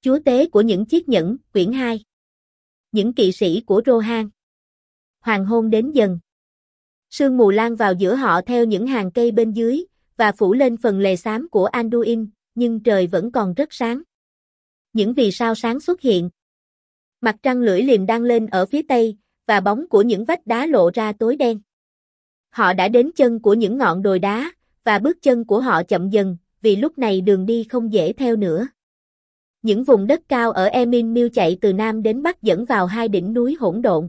Chúa tế của những chiếc nhẫn, quyển 2. Những kỵ sĩ của Rohan. Hoàng hôn đến dần. Sương mù lan vào giữa họ theo những hàng cây bên dưới, và phủ lên phần lề xám của Anduin, nhưng trời vẫn còn rất sáng. Những vì sao sáng xuất hiện. Mặt trăng lưỡi liềm đang lên ở phía tây, và bóng của những vách đá lộ ra tối đen. Họ đã đến chân của những ngọn đồi đá, và bước chân của họ chậm dần, vì lúc này đường đi không dễ theo nữa. Những vùng đất cao ở Emin Mill chạy từ nam đến bắc dẫn vào hai đỉnh núi hỗn độn.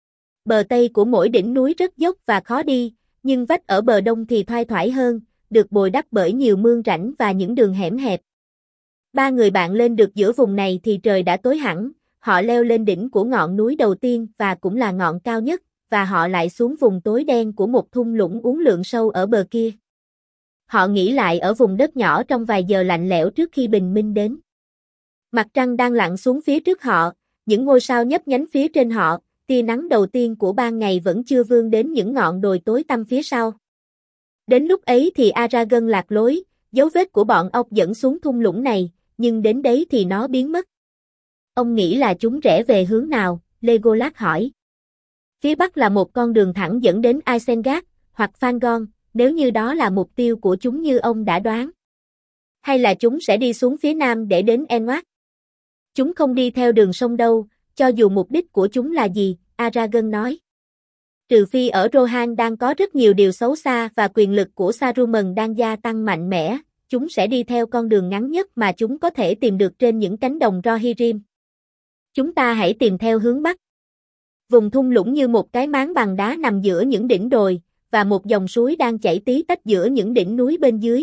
Bờ tây của mỗi đỉnh núi rất dốc và khó đi, nhưng vách ở bờ đông thì thoai thoải hơn, được bồi đắp bởi nhiều mương rãnh và những đường hẻm hẹp. Ba người bạn lên được giữa vùng này thì trời đã tối hẳn, họ leo lên đỉnh của ngọn núi đầu tiên và cũng là ngọn cao nhất, và họ lại xuống vùng tối đen của một thung lũng uốn lượn sâu ở bờ kia. Họ nghỉ lại ở vùng đất nhỏ trong vài giờ lạnh lẽo trước khi bình minh đến. Mặt trăng đang lặn xuống phía trước họ, những ngôi sao nhấp nhánh phía trên họ, tia nắng đầu tiên của ban ngày vẫn chưa vươn đến những ngọn đồi tối tăm phía sau. Đến lúc ấy thì Aragorn lạc lối, dấu vết của bọn ốc dẫn xuống thung lũng này, nhưng đến đấy thì nó biến mất. Ông nghĩ là chúng rẽ về hướng nào? Legolas hỏi. Phía bắc là một con đường thẳng dẫn đến Isengard, hoặc Fangorn, nếu như đó là mục tiêu của chúng như ông đã đoán. Hay là chúng sẽ đi xuống phía nam để đến Enward? Chúng không đi theo đường sông đâu, cho dù mục đích của chúng là gì, Aragorn nói. Trừ phi ở Rohan đang có rất nhiều điều xấu xa và quyền lực của Saruman đang gia tăng mạnh mẽ, chúng sẽ đi theo con đường ngắn nhất mà chúng có thể tìm được trên những cánh đồng Rohirrim. Chúng ta hãy tìm theo hướng bắc. Vùng thung lũng như một cái máng bằng đá nằm giữa những đỉnh đồi, và một dòng suối đang chảy tí tách giữa những đỉnh núi bên dưới.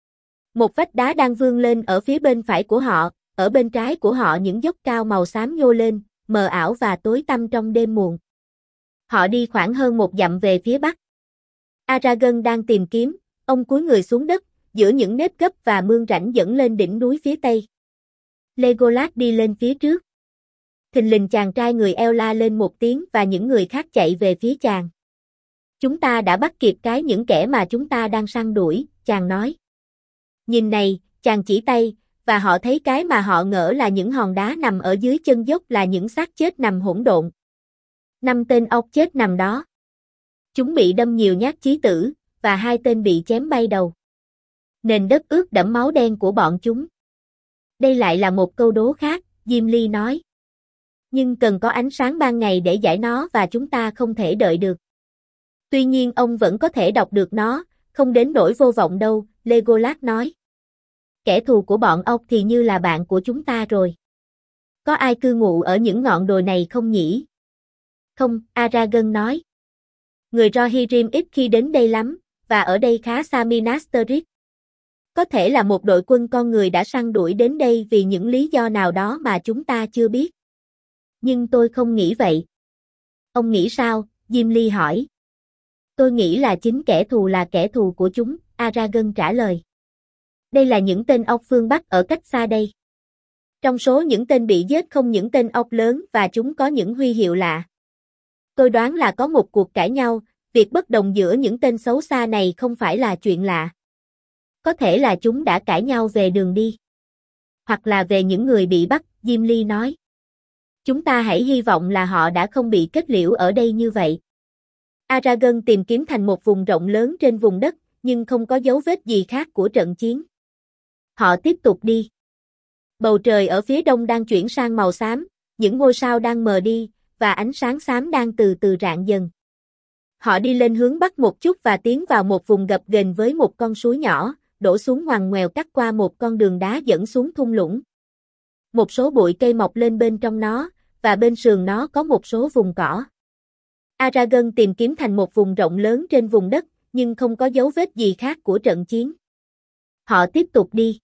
Một vách đá đang vươn lên ở phía bên phải của họ, ở bên trái của họ những dốc cao màu xám nhô lên, mờ ảo và tối tăm trong đêm muộn. Họ đi khoảng hơn một dặm về phía bắc. Aragorn đang tìm kiếm, ông cúi người xuống đất, giữa những nếp gấp và mương rãnh dẫn lên đỉnh núi phía tây. Legolas đi lên phía trước. Thình lình chàng trai người eo la lên một tiếng và những người khác chạy về phía chàng. Chúng ta đã bắt kịp những kẻ mà chúng ta đang săn đuổi, chàng nói. Nhìn này, chàng chỉ tay, và họ thấy cái mà họ ngỡ là những hòn đá nằm ở dưới chân dốc là những xác chết nằm hỗn độn. 5 tên ốc chết nằm đó. Chúng bị đâm nhiều nhát chí tử, và 2 tên bị chém bay đầu. Nền đất ướt đẫm máu đen của bọn chúng. Đây lại là một câu đố khác, Gimli nói. Nhưng cần có ánh sáng ban ngày để giải nó và chúng ta không thể đợi được. Tuy nhiên ông vẫn có thể đọc được nó, không đến nỗi vô vọng đâu, Legolas nói. Kẻ thù của bọn ốc thì như là bạn của chúng ta rồi. Có ai cư ngụ ở những ngọn đồi này không nhỉ? Không, Aragorn nói. Người Rohirrim ít khi đến đây lắm, và ở đây khá xa Minas Tirith. Có thể là một đội quân con người đã săn đuổi đến đây vì những lý do nào đó mà chúng ta chưa biết. Nhưng tôi không nghĩ vậy. Ông nghĩ sao? Gimli hỏi. Tôi nghĩ là chính kẻ thù là kẻ thù của chúng, Aragorn trả lời. Đây là những tên ốc phương Bắc ở cách xa đây. Trong số những tên bị giết không những tên ốc lớn và chúng có những huy hiệu lạ. Tôi đoán là có một cuộc cãi nhau, việc bất đồng giữa những tên xấu xa này không phải là chuyện lạ. Có thể là chúng đã cãi nhau về đường đi. Hoặc là về những người bị bắt, Gimli nói. Chúng ta hãy hy vọng là họ đã không bị kết liễu ở đây như vậy. Aragorn tìm kiếm thành một vùng rộng lớn trên vùng đất, nhưng không có dấu vết gì khác của trận chiến. Họ tiếp tục đi. Bầu trời ở phía đông đang chuyển sang màu xám, những ngôi sao đang mờ đi, và ánh sáng xám đang từ từ rạng dần. Họ đi lên hướng bắc một chút và tiến vào một vùng gập ghềnh với một con suối nhỏ, đổ xuống ngoằn ngoèo cắt qua một con đường đá dẫn xuống thung lũng. Một số bụi cây mọc lên bên trong nó, và bên sườn nó có một số vùng cỏ. Aragorn tìm kiếm thành một vùng rộng lớn trên vùng đất, nhưng không có dấu vết gì khác của trận chiến. Họ tiếp tục đi.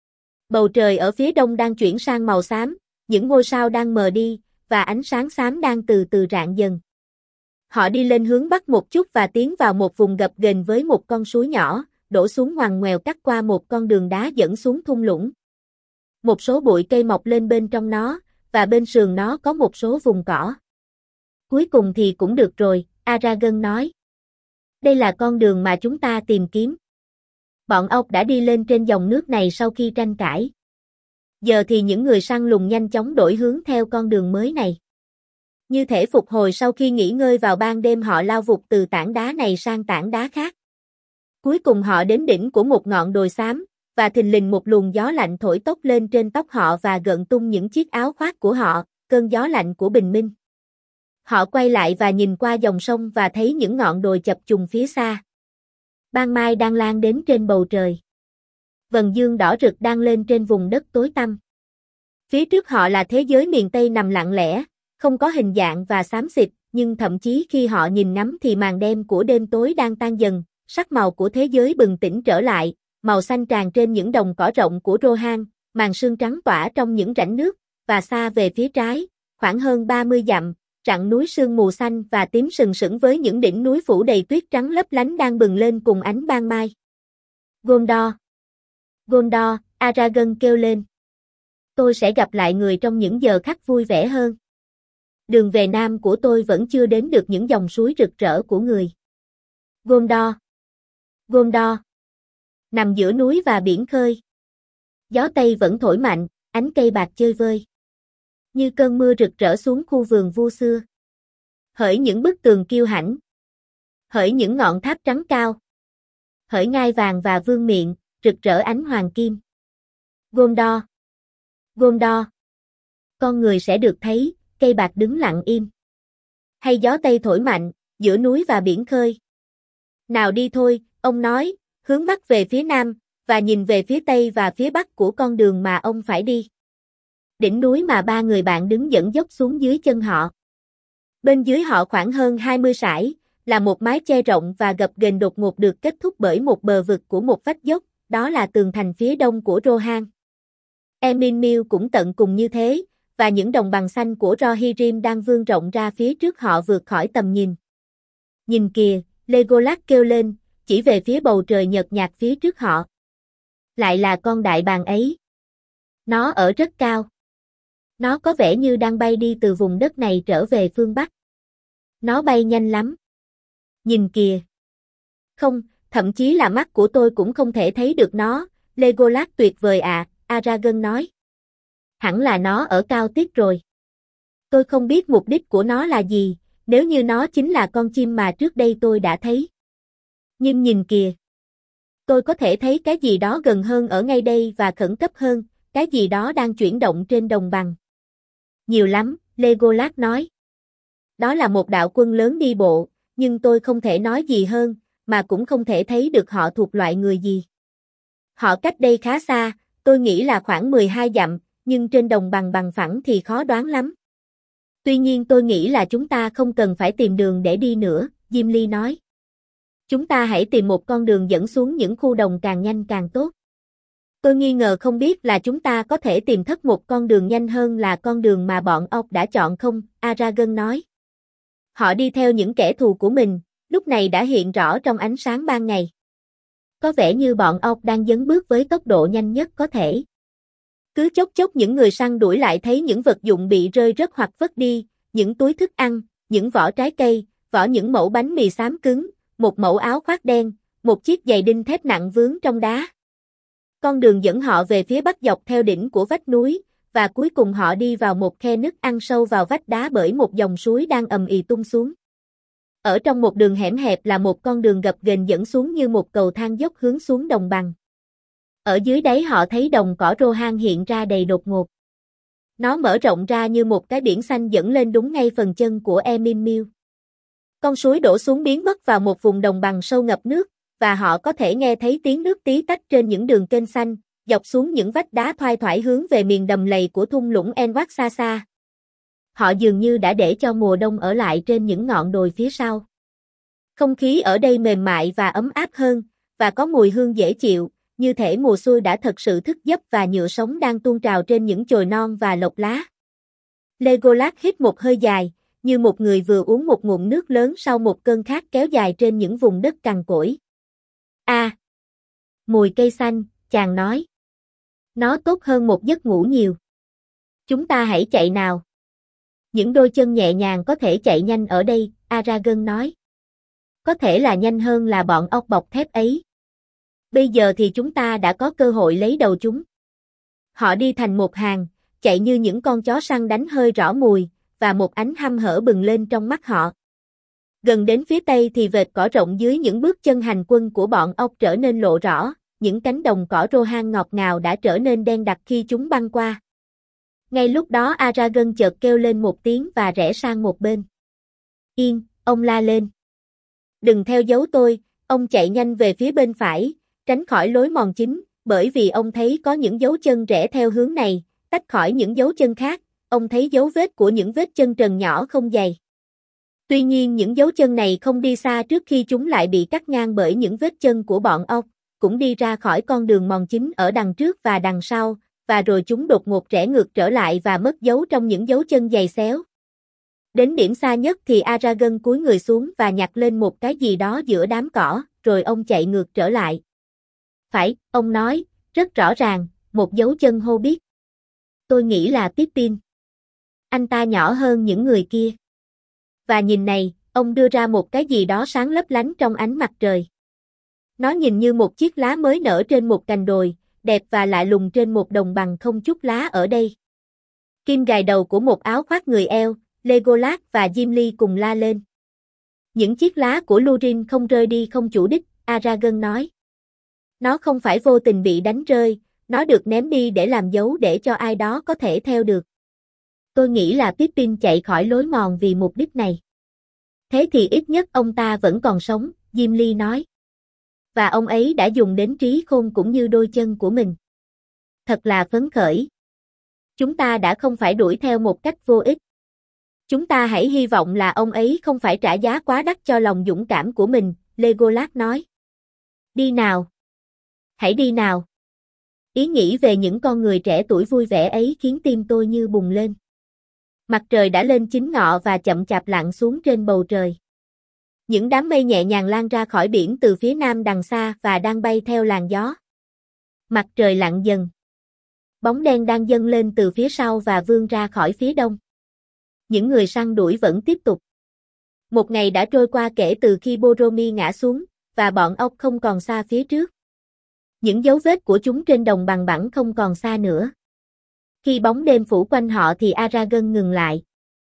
Bầu trời ở phía đông đang chuyển sang màu xám, những ngôi sao đang mờ đi, và ánh sáng xám đang từ từ rạng dần. Họ đi lên hướng bắc một chút và tiến vào một vùng gập ghềnh với một con suối nhỏ, đổ xuống ngoằn ngoèo cắt qua một con đường đá dẫn xuống thung lũng. Một số bụi cây mọc lên bên trong nó, và bên sườn nó có một số vùng cỏ. Cuối cùng thì cũng được rồi, Aragorn nói. Đây là con đường mà chúng ta tìm kiếm. Bọn ốc đã đi lên trên dòng nước này sau khi tranh cãi. Giờ thì những người săn lùng nhanh chóng đổi hướng theo con đường mới này. Như thể phục hồi sau khi nghỉ ngơi vào ban đêm, họ lao vụt từ tảng đá này sang tảng đá khác. Cuối cùng họ đến đỉnh của một ngọn đồi xám, và thình lình một luồng gió lạnh thổi tốc lên trên tóc họ và gợn tung những chiếc áo khoác của họ, cơn gió lạnh của bình minh. Họ quay lại và nhìn qua dòng sông và thấy những ngọn đồi chập trùng phía xa. Ban mai đang lan đến trên bầu trời. Vầng dương đỏ rực đang lên trên vùng đất tối tăm. Phía trước họ là thế giới miền Tây nằm lặng lẽ, không có hình dạng và xám xịt, nhưng thậm chí khi họ nhìn ngắm thì màn đêm của đêm tối đang tan dần, sắc màu của thế giới bừng tỉnh trở lại, màu xanh tràn trên những đồng cỏ rộng của Rohan, màn sương trắng tỏa trong những rãnh nước, và xa về phía trái, khoảng hơn 30 dặm, rặng núi sương mù xanh và tím sừng sững với những đỉnh núi phủ đầy tuyết trắng lấp lánh đang bừng lên cùng ánh ban mai. Gondor! Gondor! Aragorn kêu lên. Tôi sẽ gặp lại người trong những giờ khắc vui vẻ hơn. Đường về Nam của tôi vẫn chưa đến được những dòng suối rực rỡ của người. Gondor! Gondor! Nằm giữa núi và biển khơi. Gió Tây vẫn thổi mạnh, ánh cây bạc chơi vơi. Như cơn mưa rực rỡ xuống khu vườn vua xưa. Hỡi những bức tường kiêu hãnh. Hỡi những ngọn tháp trắng cao. Hỡi ngai vàng và vương miện, rực rỡ ánh hoàng kim. Gondor! Gondor! Con người sẽ được thấy, cây bạc đứng lặng im. Hay gió Tây thổi mạnh, giữa núi và biển khơi. Nào đi thôi, ông nói, hướng mắt về phía Nam, và nhìn về phía Tây và phía Bắc của con đường mà ông phải đi. Đỉnh núi mà ba người bạn đứng dẫn dốc xuống dưới chân họ. Bên dưới họ khoảng hơn 20 sải, là một mái che rộng và gập ghềnh đột ngột được kết thúc bởi một bờ vực của một vách dốc, đó là tường thành phía đông của Rohan. Emin Mill cũng tận cùng như thế, và những đồng bằng xanh của Rohirrim đang vươn rộng ra phía trước họ vượt khỏi tầm nhìn. Nhìn kìa, Legolas kêu lên, chỉ về phía bầu trời nhợt nhạt phía trước họ. Lại là con đại bàng ấy. Nó ở rất cao. Nó có vẻ như đang bay đi từ vùng đất này trở về phương Bắc. Nó bay nhanh lắm. Nhìn kìa. Không, thậm chí là mắt của tôi cũng không thể thấy được nó. Legolas tuyệt vời ạ, Aragorn nói. Hẳn là nó ở cao tiết rồi. Tôi không biết mục đích của nó là gì, nếu như nó chính là con chim mà trước đây tôi đã thấy. Nhưng nhìn kìa. Tôi có thể thấy cái gì đó gần hơn ở ngay đây và khẩn cấp hơn, cái gì đó đang chuyển động trên đồng bằng. Nhiều lắm, Legolas nói. Đó là một đạo quân lớn đi bộ, nhưng tôi không thể nói gì hơn, mà cũng không thể thấy được họ thuộc loại người gì. Họ cách đây khá xa, tôi nghĩ là khoảng 12 dặm, nhưng trên đồng bằng bằng phẳng thì khó đoán lắm. Tuy nhiên tôi nghĩ là chúng ta không cần phải tìm đường để đi nữa, Gimli nói. Chúng ta hãy tìm một con đường dẫn xuống những khu đồng càng nhanh càng tốt. Tôi nghi ngờ không biết là chúng ta có thể tìm thất một con đường nhanh hơn là con đường mà bọn ọc đã chọn không, Aragorn nói. Họ đi theo những kẻ thù của mình, lúc này đã hiện rõ trong ánh sáng ban ngày. Có vẻ như bọn ọc đang dấn bước với tốc độ nhanh nhất có thể. Cứ chốc chốc những người săn đuổi lại thấy những vật dụng bị rơi rớt hoặc vứt đi, những túi thức ăn, những vỏ trái cây, vỏ những mẩu bánh mì xám cứng, một mẩu áo khoác đen, một chiếc giày đinh thép nặng vướng trong đá. Con đường dẫn họ về phía bắc dọc theo đỉnh của vách núi, và cuối cùng họ đi vào một khe nứt ăn sâu vào vách đá bởi một dòng suối đang ầm ì tung xuống. Ở trong một đường hẻm hẹp là một con đường gập ghềnh dẫn xuống như một cầu thang dốc hướng xuống đồng bằng. Ở dưới đáy họ thấy đồng cỏ Rohan hiện ra đầy đột ngột. Nó mở rộng ra như một cái biển xanh dẫn lên đúng ngay phần chân của Emin Mill. Con suối đổ xuống biến mất vào một vùng đồng bằng sâu ngập nước, và họ có thể nghe thấy tiếng nước tí tách trên những đường kênh xanh, dọc xuống những vách đá thoai thoải hướng về miền đầm lầy của thung lũng Elwak xa xa. Họ dường như đã để cho mùa đông ở lại trên những ngọn đồi phía sau. Không khí ở đây mềm mại và ấm áp hơn, và có mùi hương dễ chịu, như thể mùa xuôi đã thật sự thức giấc và nhựa sống đang tuôn trào trên những chồi non và lộc lá. Legolas hít một hơi dài, như một người vừa uống một ngụm nước lớn sau một cơn khát kéo dài trên những vùng đất cằn cỗi. Mùi cây xanh, chàng nói. Nó tốt hơn một giấc ngủ nhiều. Chúng ta hãy chạy nào. Những đôi chân nhẹ nhàng có thể chạy nhanh ở đây, Aragorn nói. Có thể là nhanh hơn là bọn ốc bọc thép ấy. Bây giờ thì chúng ta đã có cơ hội lấy đầu chúng. Họ đi thành một hàng, chạy như những con chó săn đánh hơi rõ mùi, và một ánh hăm hở bừng lên trong mắt họ. Gần đến phía tây thì vệt cỏ rộng dưới những bước chân hành quân của bọn ốc trở nên lộ rõ, những cánh đồng cỏ Rohan ngọt ngào đã trở nên đen đặc khi chúng băng qua. Ngay lúc đó Aragorn chợt kêu lên một tiếng và rẽ sang một bên. Yên, ông la lên. Đừng theo dấu tôi, ông chạy nhanh về phía bên phải, tránh khỏi lối mòn chính, bởi vì ông thấy có những dấu chân rẽ theo hướng này, tách khỏi những dấu chân khác, ông thấy dấu vết của những vết chân trần nhỏ không dày. Tuy nhiên những dấu chân này không đi xa trước khi chúng lại bị cắt ngang bởi những vết chân của bọn ốc, cũng đi ra khỏi con đường mòn chính ở đằng trước và đằng sau, và rồi chúng đột ngột rẽ ngược trở lại và mất dấu trong những dấu chân giày xéo. Đến điểm xa nhất thì Aragorn cúi người xuống và nhặt lên một cái gì đó giữa đám cỏ, rồi ông chạy ngược trở lại. Phải, ông nói, rất rõ ràng, một dấu chân Hobbit. Tôi nghĩ là Pippin. Anh ta nhỏ hơn những người kia. Và nhìn này, ông đưa ra một cái gì đó sáng lấp lánh trong ánh mặt trời. Nó nhìn như một chiếc lá mới nở trên một cành đồi, đẹp và lạ lùng trên một đồng bằng không chút lá ở đây. Kim gài đầu của một áo khoác người eo, Legolas và Gimli cùng la lên. Những chiếc lá của Lúthien không rơi đi không chủ đích, Aragorn nói. Nó không phải vô tình bị đánh rơi, nó được ném đi để làm dấu để cho ai đó có thể theo được. Tôi nghĩ là Pippin chạy khỏi lối mòn vì mục đích này. Thế thì ít nhất ông ta vẫn còn sống, Gimli nói. Và ông ấy đã dùng đến trí khôn cũng như đôi chân của mình. Thật là phấn khởi. Chúng ta đã không phải đuổi theo một cách vô ích. Chúng ta hãy hy vọng là ông ấy không phải trả giá quá đắt cho lòng dũng cảm của mình, Legolas nói. Đi nào. Hãy đi nào. Ý nghĩ về những con người trẻ tuổi vui vẻ ấy khiến tim tôi như bùng lên. Mặt trời đã lên chính ngọ và chậm chạp lặn xuống trên bầu trời. Những đám mây nhẹ nhàng lan ra khỏi biển từ phía nam đằng xa và đang bay theo làn gió. Mặt trời lặn dần. Bóng đen đang dâng lên từ phía sau và vươn ra khỏi phía đông. Những người săn đuổi vẫn tiếp tục. Một ngày đã trôi qua kể từ khi Boromir ngã xuống, và bọn ốc không còn xa phía trước. Những dấu vết của chúng trên đồng bằng phẳng không còn xa nữa. Khi bóng đêm phủ quanh họ thì Aragorn ngừng lại.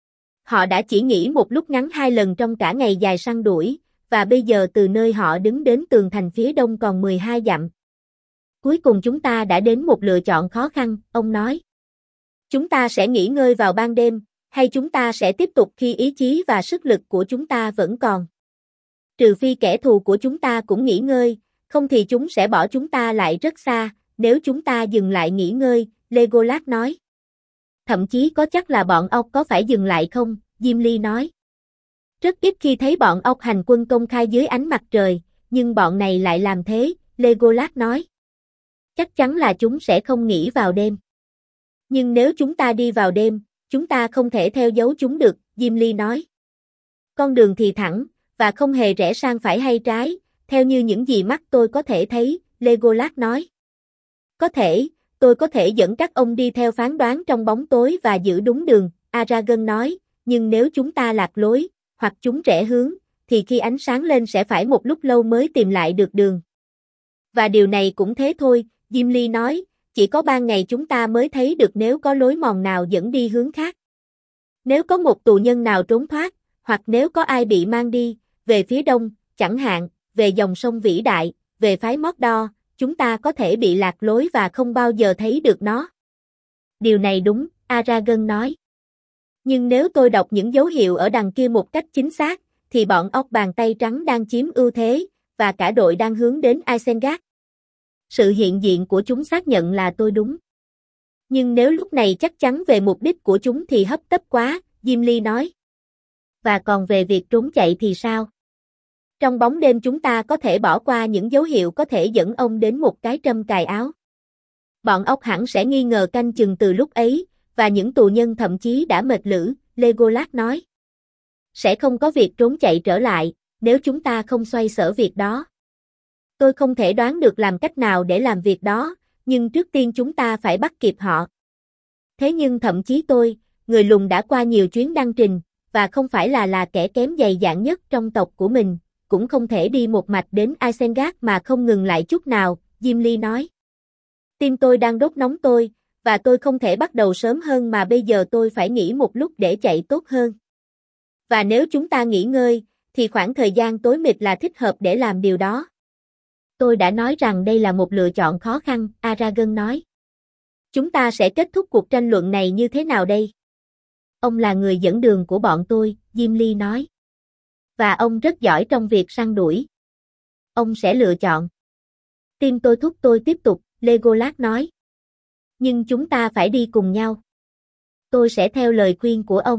Họ đã chỉ nghỉ một lúc ngắn 2 lần trong cả ngày dài săn đuổi, và bây giờ từ nơi họ đứng đến tường thành phía đông còn 12 dặm. Cuối cùng chúng ta đã đến một lựa chọn khó khăn, ông nói. Chúng ta sẽ nghỉ ngơi vào ban đêm, hay chúng ta sẽ tiếp tục khi ý chí và sức lực của chúng ta vẫn còn. Trừ phi kẻ thù của chúng ta cũng nghỉ ngơi, không thì chúng sẽ bỏ chúng ta lại rất xa, nếu chúng ta dừng lại nghỉ ngơi, Legolas nói. Thậm chí có chắc là bọn ốc có phải dừng lại không, Gimli nói. Rất ít khi thấy bọn ốc hành quân công khai dưới ánh mặt trời, nhưng bọn này lại làm thế, Legolas nói. Chắc chắn là chúng sẽ không nghỉ vào đêm. Nhưng nếu chúng ta đi vào đêm, chúng ta không thể theo dấu chúng được, Gimli nói. Con đường thì thẳng, và không hề rẽ sang phải hay trái, theo như những gì mắt tôi có thể thấy, Legolas nói. Có thể, tôi có thể dẫn các ông đi theo phán đoán trong bóng tối và giữ đúng đường, Aragorn nói, nhưng nếu chúng ta lạc lối, hoặc chúng rẽ hướng, thì khi ánh sáng lên sẽ phải một lúc lâu mới tìm lại được đường. Và điều này cũng thế thôi, Gimli nói, chỉ có ban ngày chúng ta mới thấy được nếu có lối mòn nào dẫn đi hướng khác. Nếu có một tù nhân nào trốn thoát, hoặc nếu có ai bị mang đi, về phía đông, chẳng hạn, về dòng sông vĩ đại, về phái Mordor, chúng ta có thể bị lạc lối và không bao giờ thấy được nó. Điều này đúng, Aragorn nói. Nhưng nếu tôi đọc những dấu hiệu ở đằng kia một cách chính xác, thì bọn ốc bàn tay trắng đang chiếm ưu thế, và cả đội đang hướng đến Isengard. Sự hiện diện của chúng xác nhận là tôi đúng. Nhưng nếu lúc này chắc chắn về mục đích của chúng thì hấp tấp quá, Gimli nói. Và còn về việc trốn chạy thì sao? Trong bóng đêm chúng ta có thể bỏ qua những dấu hiệu có thể dẫn ông đến một cái trâm cài áo. Bọn ốc hẳn sẽ nghi ngờ canh chừng từ lúc ấy, và những tù nhân thậm chí đã mệt lử, Legolas nói. Sẽ không có việc trốn chạy trở lại, nếu chúng ta không xoay sở việc đó. Tôi không thể đoán được làm cách nào để làm việc đó, nhưng trước tiên chúng ta phải bắt kịp họ. Thế nhưng thậm chí tôi, người lùn đã qua nhiều chuyến đăng trình, và không phải là kẻ kém dày dạn nhất trong tộc của mình, cũng không thể đi một mạch đến Isengard mà không ngừng lại chút nào, Gimli nói. Tim tôi đang đốt nóng tôi, và tôi không thể bắt đầu sớm hơn mà bây giờ tôi phải nghỉ một lúc để chạy tốt hơn. Và nếu chúng ta nghỉ ngơi, thì khoảng thời gian tối mịt là thích hợp để làm điều đó. Tôi đã nói rằng đây là một lựa chọn khó khăn, Aragorn nói. Chúng ta sẽ kết thúc cuộc tranh luận này như thế nào đây? Ông là người dẫn đường của bọn tôi, Gimli nói. Và ông rất giỏi trong việc săn đuổi. Ông sẽ lựa chọn. Tim tôi thúc tôi tiếp tục, Legolas nói. Nhưng chúng ta phải đi cùng nhau. Tôi sẽ theo lời khuyên của ông.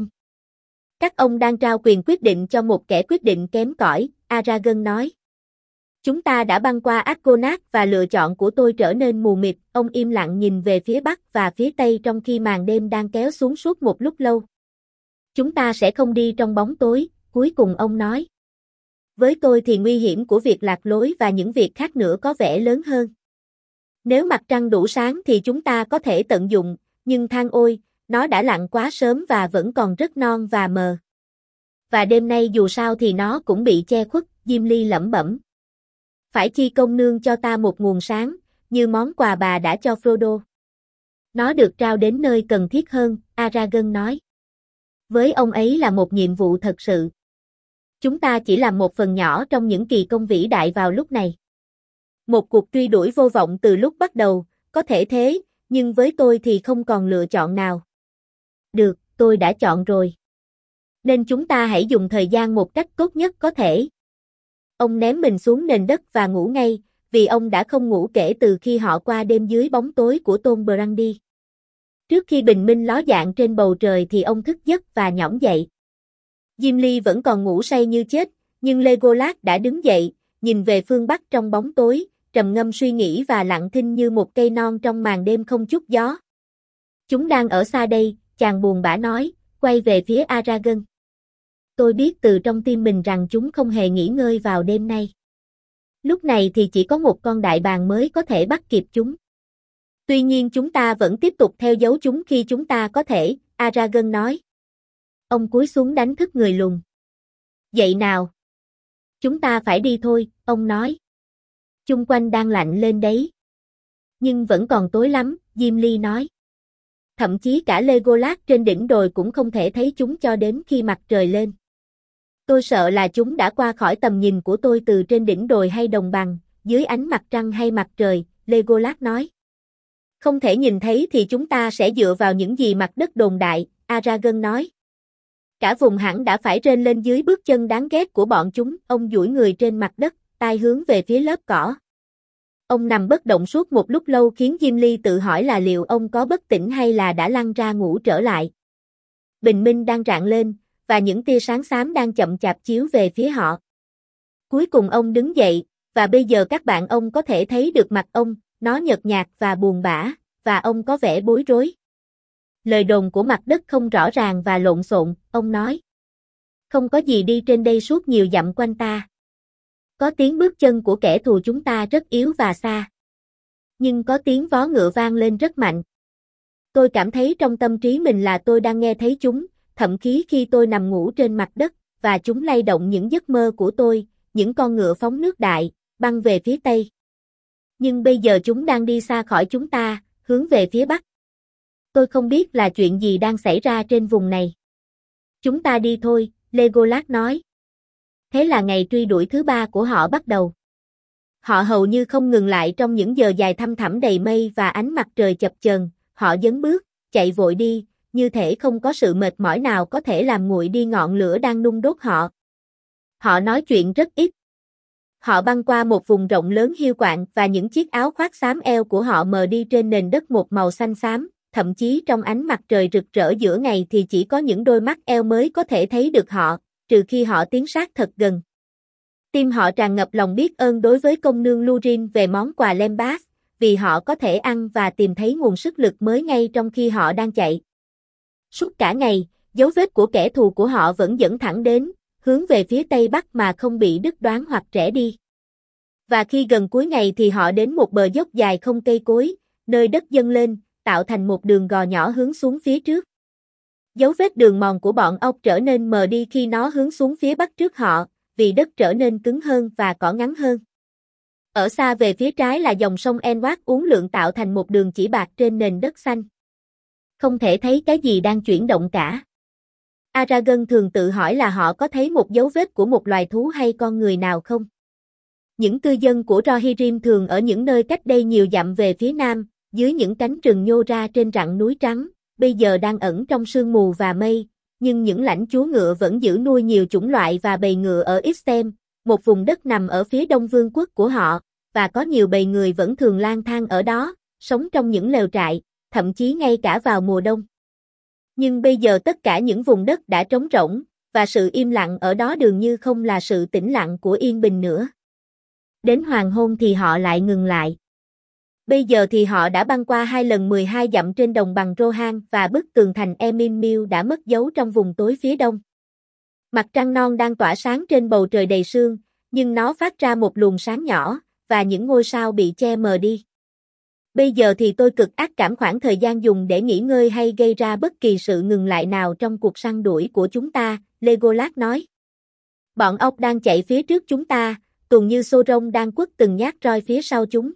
Các ông đang trao quyền quyết định cho một kẻ quyết định kém cỏi, Aragorn nói. Chúng ta đã băng qua Argonath và lựa chọn của tôi trở nên mù mịt, ông im lặng nhìn về phía bắc và phía tây trong khi màn đêm đang kéo xuống suốt một lúc lâu. Chúng ta sẽ không đi trong bóng tối, cuối cùng ông nói. Với tôi thì nguy hiểm của việc lạc lối và những việc khác nữa có vẻ lớn hơn. Nếu mặt trăng đủ sáng thì chúng ta có thể tận dụng, nhưng than ôi, nó đã lặn quá sớm và vẫn còn rất non và mờ. Và đêm nay dù sao thì nó cũng bị che khuất, Gimli lẩm bẩm. Phải chi công nương cho ta một nguồn sáng, như món quà bà đã cho Frodo. Nó được trao đến nơi cần thiết hơn, Aragorn nói. Với ông ấy là một nhiệm vụ thật sự. Chúng ta chỉ làm một phần nhỏ trong những kỳ công vĩ đại vào lúc này. Một cuộc truy đuổi vô vọng từ lúc bắt đầu, có thể thế, nhưng với tôi thì không còn lựa chọn nào. Được, tôi đã chọn rồi. Nên chúng ta hãy dùng thời gian một cách tốt nhất có thể. Ông ném mình xuống nền đất và ngủ ngay, vì ông đã không ngủ kể từ khi họ qua đêm dưới bóng tối của Tôn Brandy. Trước khi bình minh ló dạng trên bầu trời thì ông thức giấc và nhõm dậy. Gimli vẫn còn ngủ say như chết, nhưng Legolas đã đứng dậy, nhìn về phương bắc trong bóng tối, trầm ngâm suy nghĩ và lặng thinh như một cây non trong màn đêm không chút gió. Chúng đang ở xa đây, chàng buồn bã nói, quay về phía Aragorn. Tôi biết từ trong tim mình rằng chúng không hề nghỉ ngơi vào đêm nay. Lúc này thì chỉ có một con đại bàng mới có thể bắt kịp chúng. Tuy nhiên chúng ta vẫn tiếp tục theo dấu chúng khi chúng ta có thể, Aragorn nói. Ông cúi xuống đánh thức người lùn. Dậy nào. Chúng ta phải đi thôi, ông nói. Chung quanh đang lạnh lên đấy. Nhưng vẫn còn tối lắm, Gimli nói. Thậm chí cả Legolas trên đỉnh đồi cũng không thể thấy chúng cho đến khi mặt trời lên. Tôi sợ là chúng đã qua khỏi tầm nhìn của tôi từ trên đỉnh đồi hay đồng bằng, dưới ánh mặt trăng hay mặt trời, Legolas nói. Không thể nhìn thấy thì chúng ta sẽ dựa vào những gì mặt đất đồn đại, Aragorn nói. Cả vùng hẳn đã phải rên lên dưới bước chân đáng ghét của bọn chúng, ông duỗi người trên mặt đất, tai hướng về phía lớp cỏ. Ông nằm bất động suốt một lúc lâu khiến Gimli tự hỏi là liệu ông có bất tỉnh hay là đã lăn ra ngủ trở lại. Bình minh đang rạng lên, và những tia sáng xám đang chậm chạp chiếu về phía họ. Cuối cùng ông đứng dậy, và bây giờ các bạn ông có thể thấy được mặt ông, nó nhợt nhạt và buồn bã, và ông có vẻ bối rối. Lời đồn của mặt đất không rõ ràng và lộn xộn, ông nói. Không có gì đi trên đây suốt nhiều dặm quanh ta. Có tiếng bước chân của kẻ thù chúng ta rất yếu và xa. Nhưng có tiếng vó ngựa vang lên rất mạnh. Tôi cảm thấy trong tâm trí mình là tôi đang nghe thấy chúng, thậm chí khi tôi nằm ngủ trên mặt đất, và chúng lay động những giấc mơ của tôi, những con ngựa phóng nước đại, băng về phía tây. Nhưng bây giờ chúng đang đi xa khỏi chúng ta, hướng về phía bắc. Tôi không biết là chuyện gì đang xảy ra trên vùng này. Chúng ta đi thôi, Legolas nói. Thế là ngày truy đuổi thứ 3 của họ bắt đầu. Họ hầu như không ngừng lại trong những giờ dài thăm thẳm đầy mây và ánh mặt trời chập chờn, họ dấn bước, chạy vội đi, như thể không có sự mệt mỏi nào có thể làm nguội đi ngọn lửa đang nung đốt họ. Họ nói chuyện rất ít. Họ băng qua một vùng rộng lớn hiu quạnh và những chiếc áo khoác xám eo của họ mờ đi trên nền đất một màu xanh xám, thậm chí trong ánh mặt trời rực rỡ giữa ngày thì chỉ có những đôi mắt eo mới có thể thấy được họ, trừ khi họ tiến sát thật gần. Tim họ tràn ngập lòng biết ơn đối với công nương Lurin về món quà Lembas, vì họ có thể ăn và tìm thấy nguồn sức lực mới ngay trong khi họ đang chạy. Suốt cả ngày, dấu vết của kẻ thù của họ vẫn dẫn thẳng đến, hướng về phía tây bắc mà không bị đứt đoán hoặc rẽ đi. Và khi gần cuối ngày thì họ đến một bờ dốc dài không cây cối, nơi đất dâng lên, tạo thành một đường gò nhỏ hướng xuống phía trước. Dấu vết đường mòn của bọn ốc trở nên mờ đi khi nó hướng xuống phía bắc trước họ, vì đất trở nên cứng hơn và cỏ ngắn hơn. Ở xa về phía trái là dòng sông Enward uốn lượn tạo thành một đường chỉ bạc trên nền đất xanh. Không thể thấy cái gì đang chuyển động cả. Aragorn thường tự hỏi là họ có thấy một dấu vết của một loài thú hay con người nào không? Những cư dân của Rohirrim thường ở những nơi cách đây nhiều dặm về phía nam, dưới những cánh rừng nhô ra trên rặng núi trắng, bây giờ đang ẩn trong sương mù và mây, nhưng những lãnh chúa ngựa vẫn giữ nuôi nhiều chủng loại và bầy ngựa ở Ixtem, một vùng đất nằm ở phía đông vương quốc của họ, và có nhiều bầy người vẫn thường lang thang ở đó, sống trong những lều trại, thậm chí ngay cả vào mùa đông. Nhưng bây giờ tất cả những vùng đất đã trống rỗng, và sự im lặng ở đó dường như không là sự tĩnh lặng của yên bình nữa. Đến hoàng hôn thì họ lại ngừng lại. Bây giờ thì họ đã băng qua 2 lần 12 dặm trên đồng bằng Rohan và bức tường thành Emin Mill đã mất dấu trong vùng tối phía đông. Mặt trăng non đang tỏa sáng trên bầu trời đầy sương, nhưng nó phát ra một luồng sáng nhỏ, và những ngôi sao bị che mờ đi. Bây giờ thì tôi cực ác cảm khoảng thời gian dùng để nghỉ ngơi hay gây ra bất kỳ sự ngừng lại nào trong cuộc săn đuổi của chúng ta, Legolas nói. Bọn ốc đang chạy phía trước chúng ta, tuần như Sauron đang quất từng nhát roi phía sau chúng.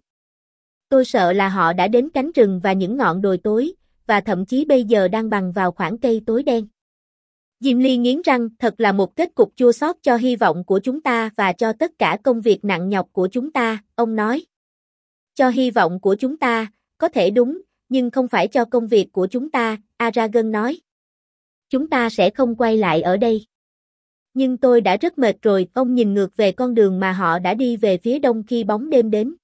Tôi sợ là họ đã đến cánh rừng và những ngọn đồi tối, và thậm chí bây giờ đang bằng vào khoảng cây tối đen. Gimli nghiến răng, thật là một kết cục chua xót cho hy vọng của chúng ta và cho tất cả công việc nặng nhọc của chúng ta, ông nói. Cho hy vọng của chúng ta, có thể đúng, nhưng không phải cho công việc của chúng ta, Aragorn nói. Chúng ta sẽ không quay lại ở đây. Nhưng tôi đã rất mệt rồi, ông nhìn ngược về con đường mà họ đã đi về phía đông khi bóng đêm đến.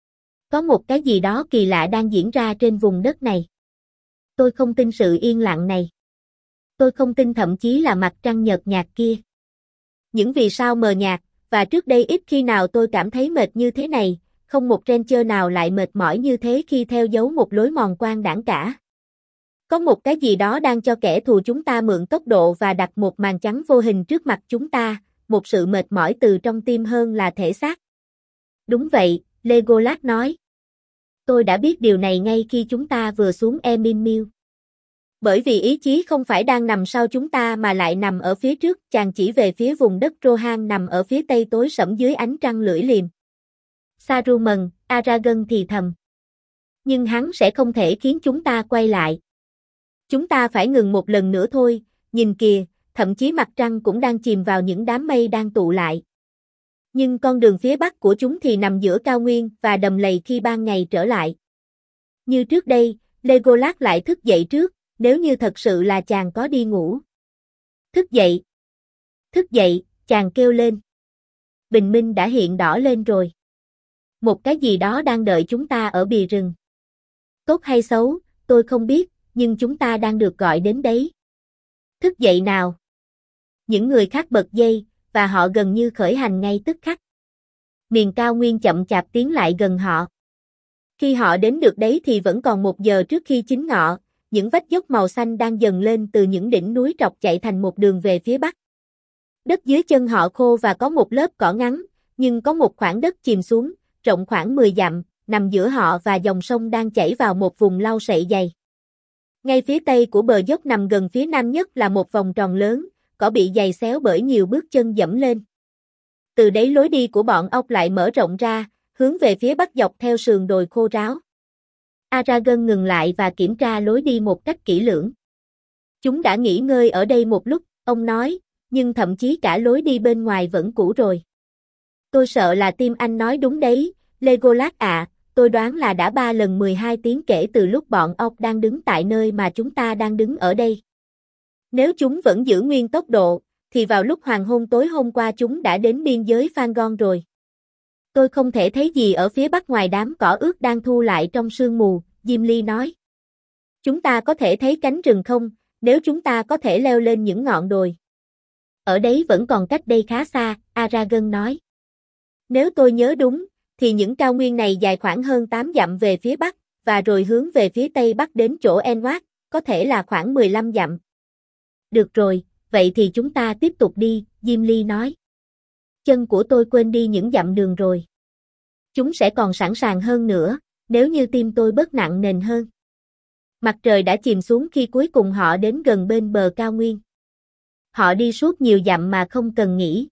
Có một cái gì đó kỳ lạ đang diễn ra trên vùng đất này. Tôi không tin sự yên lặng này. Tôi không tin thậm chí là mặt trăng nhợt nhạt kia. Những vì sao mờ nhạt, và trước đây ít khi nào tôi cảm thấy mệt như thế này, không một ranger nào lại mệt mỏi như thế khi theo dấu một lối mòn quang đãng cả. Có một cái gì đó đang cho kẻ thù chúng ta mượn tốc độ và đặt một màn trắng vô hình trước mặt chúng ta, một sự mệt mỏi từ trong tim hơn là thể xác. Đúng vậy, Legolas nói. Tôi đã biết điều này ngay khi chúng ta vừa xuống Emin Mill. Bởi vì ý chí không phải đang nằm sau chúng ta mà lại nằm ở phía trước, chàng chỉ về phía vùng đất Rohan nằm ở phía tây tối sẫm dưới ánh trăng lưỡi liềm. Saruman, Aragorn thì thầm. Nhưng hắn sẽ không thể khiến chúng ta quay lại. Chúng ta phải ngừng một lần nữa thôi, nhìn kìa, thậm chí mặt trăng cũng đang chìm vào những đám mây đang tụ lại. Nhưng con đường phía bắc của chúng thì nằm giữa cao nguyên và đầm lầy khi ban ngày trở lại. Như trước đây, Legolas lại thức dậy trước, nếu như thật sự là chàng có đi ngủ. Thức dậy! Thức dậy, chàng kêu lên. Bình minh đã hiện đỏ lên rồi. Một cái gì đó đang đợi chúng ta ở bìa rừng. Tốt hay xấu, tôi không biết, nhưng chúng ta đang được gọi đến đấy. Thức dậy nào! Những người khác bật dây, và họ gần như khởi hành ngay tức khắc. Miền cao nguyên chậm chạp tiến lại gần họ. Khi họ đến được đấy thì vẫn còn 1 giờ trước khi chính ngọ, những vách dốc màu xanh đang dần lên từ những đỉnh núi trọc chạy thành một đường về phía bắc. Đất dưới chân họ khô và có một lớp cỏ ngắn, nhưng có một khoảng đất chìm xuống, rộng khoảng 10 dặm, nằm giữa họ và dòng sông đang chảy vào một vùng lau sậy dày. Ngay phía tây của bờ dốc nằm gần phía nam nhất là một vòng tròn lớn, cỏ bị giày xéo bởi nhiều bước chân dẫm lên. Từ đấy lối đi của bọn ốc lại mở rộng ra, hướng về phía bắc dọc theo sườn đồi khô ráo. Aragorn ngừng lại và kiểm tra lối đi một cách kỹ lưỡng. Chúng đã nghỉ ngơi ở đây một lúc, ông nói, nhưng thậm chí cả lối đi bên ngoài vẫn cũ rồi. Tôi sợ là tim anh nói đúng đấy, Legolas ạ, tôi đoán là đã 3 lần 12 tiếng kể từ lúc bọn ốc đang đứng tại nơi mà chúng ta đang đứng ở đây. Nếu chúng vẫn giữ nguyên tốc độ, thì vào lúc hoàng hôn tối hôm qua chúng đã đến biên giới Fangorn rồi. Tôi không thể thấy gì ở phía bắc ngoài đám cỏ ướt đang thu lại trong sương mù, Gimli nói. Chúng ta có thể thấy cánh rừng không, nếu chúng ta có thể leo lên những ngọn đồi. Ở đấy vẫn còn cách đây khá xa, Aragorn nói. Nếu tôi nhớ đúng, thì những cao nguyên này dài khoảng hơn 8 dặm về phía bắc, và rồi hướng về phía tây bắc đến chỗ Enward, có thể là khoảng 15 dặm. Được rồi, vậy thì chúng ta tiếp tục đi, Gimli nói. Chân của tôi quên đi những dặm đường rồi. Chúng sẽ còn sẵn sàng hơn nữa, nếu như tim tôi bớt nặng nề hơn. Mặt trời đã chìm xuống khi cuối cùng họ đến gần bên bờ cao nguyên. Họ đi suốt nhiều dặm mà không cần nghỉ.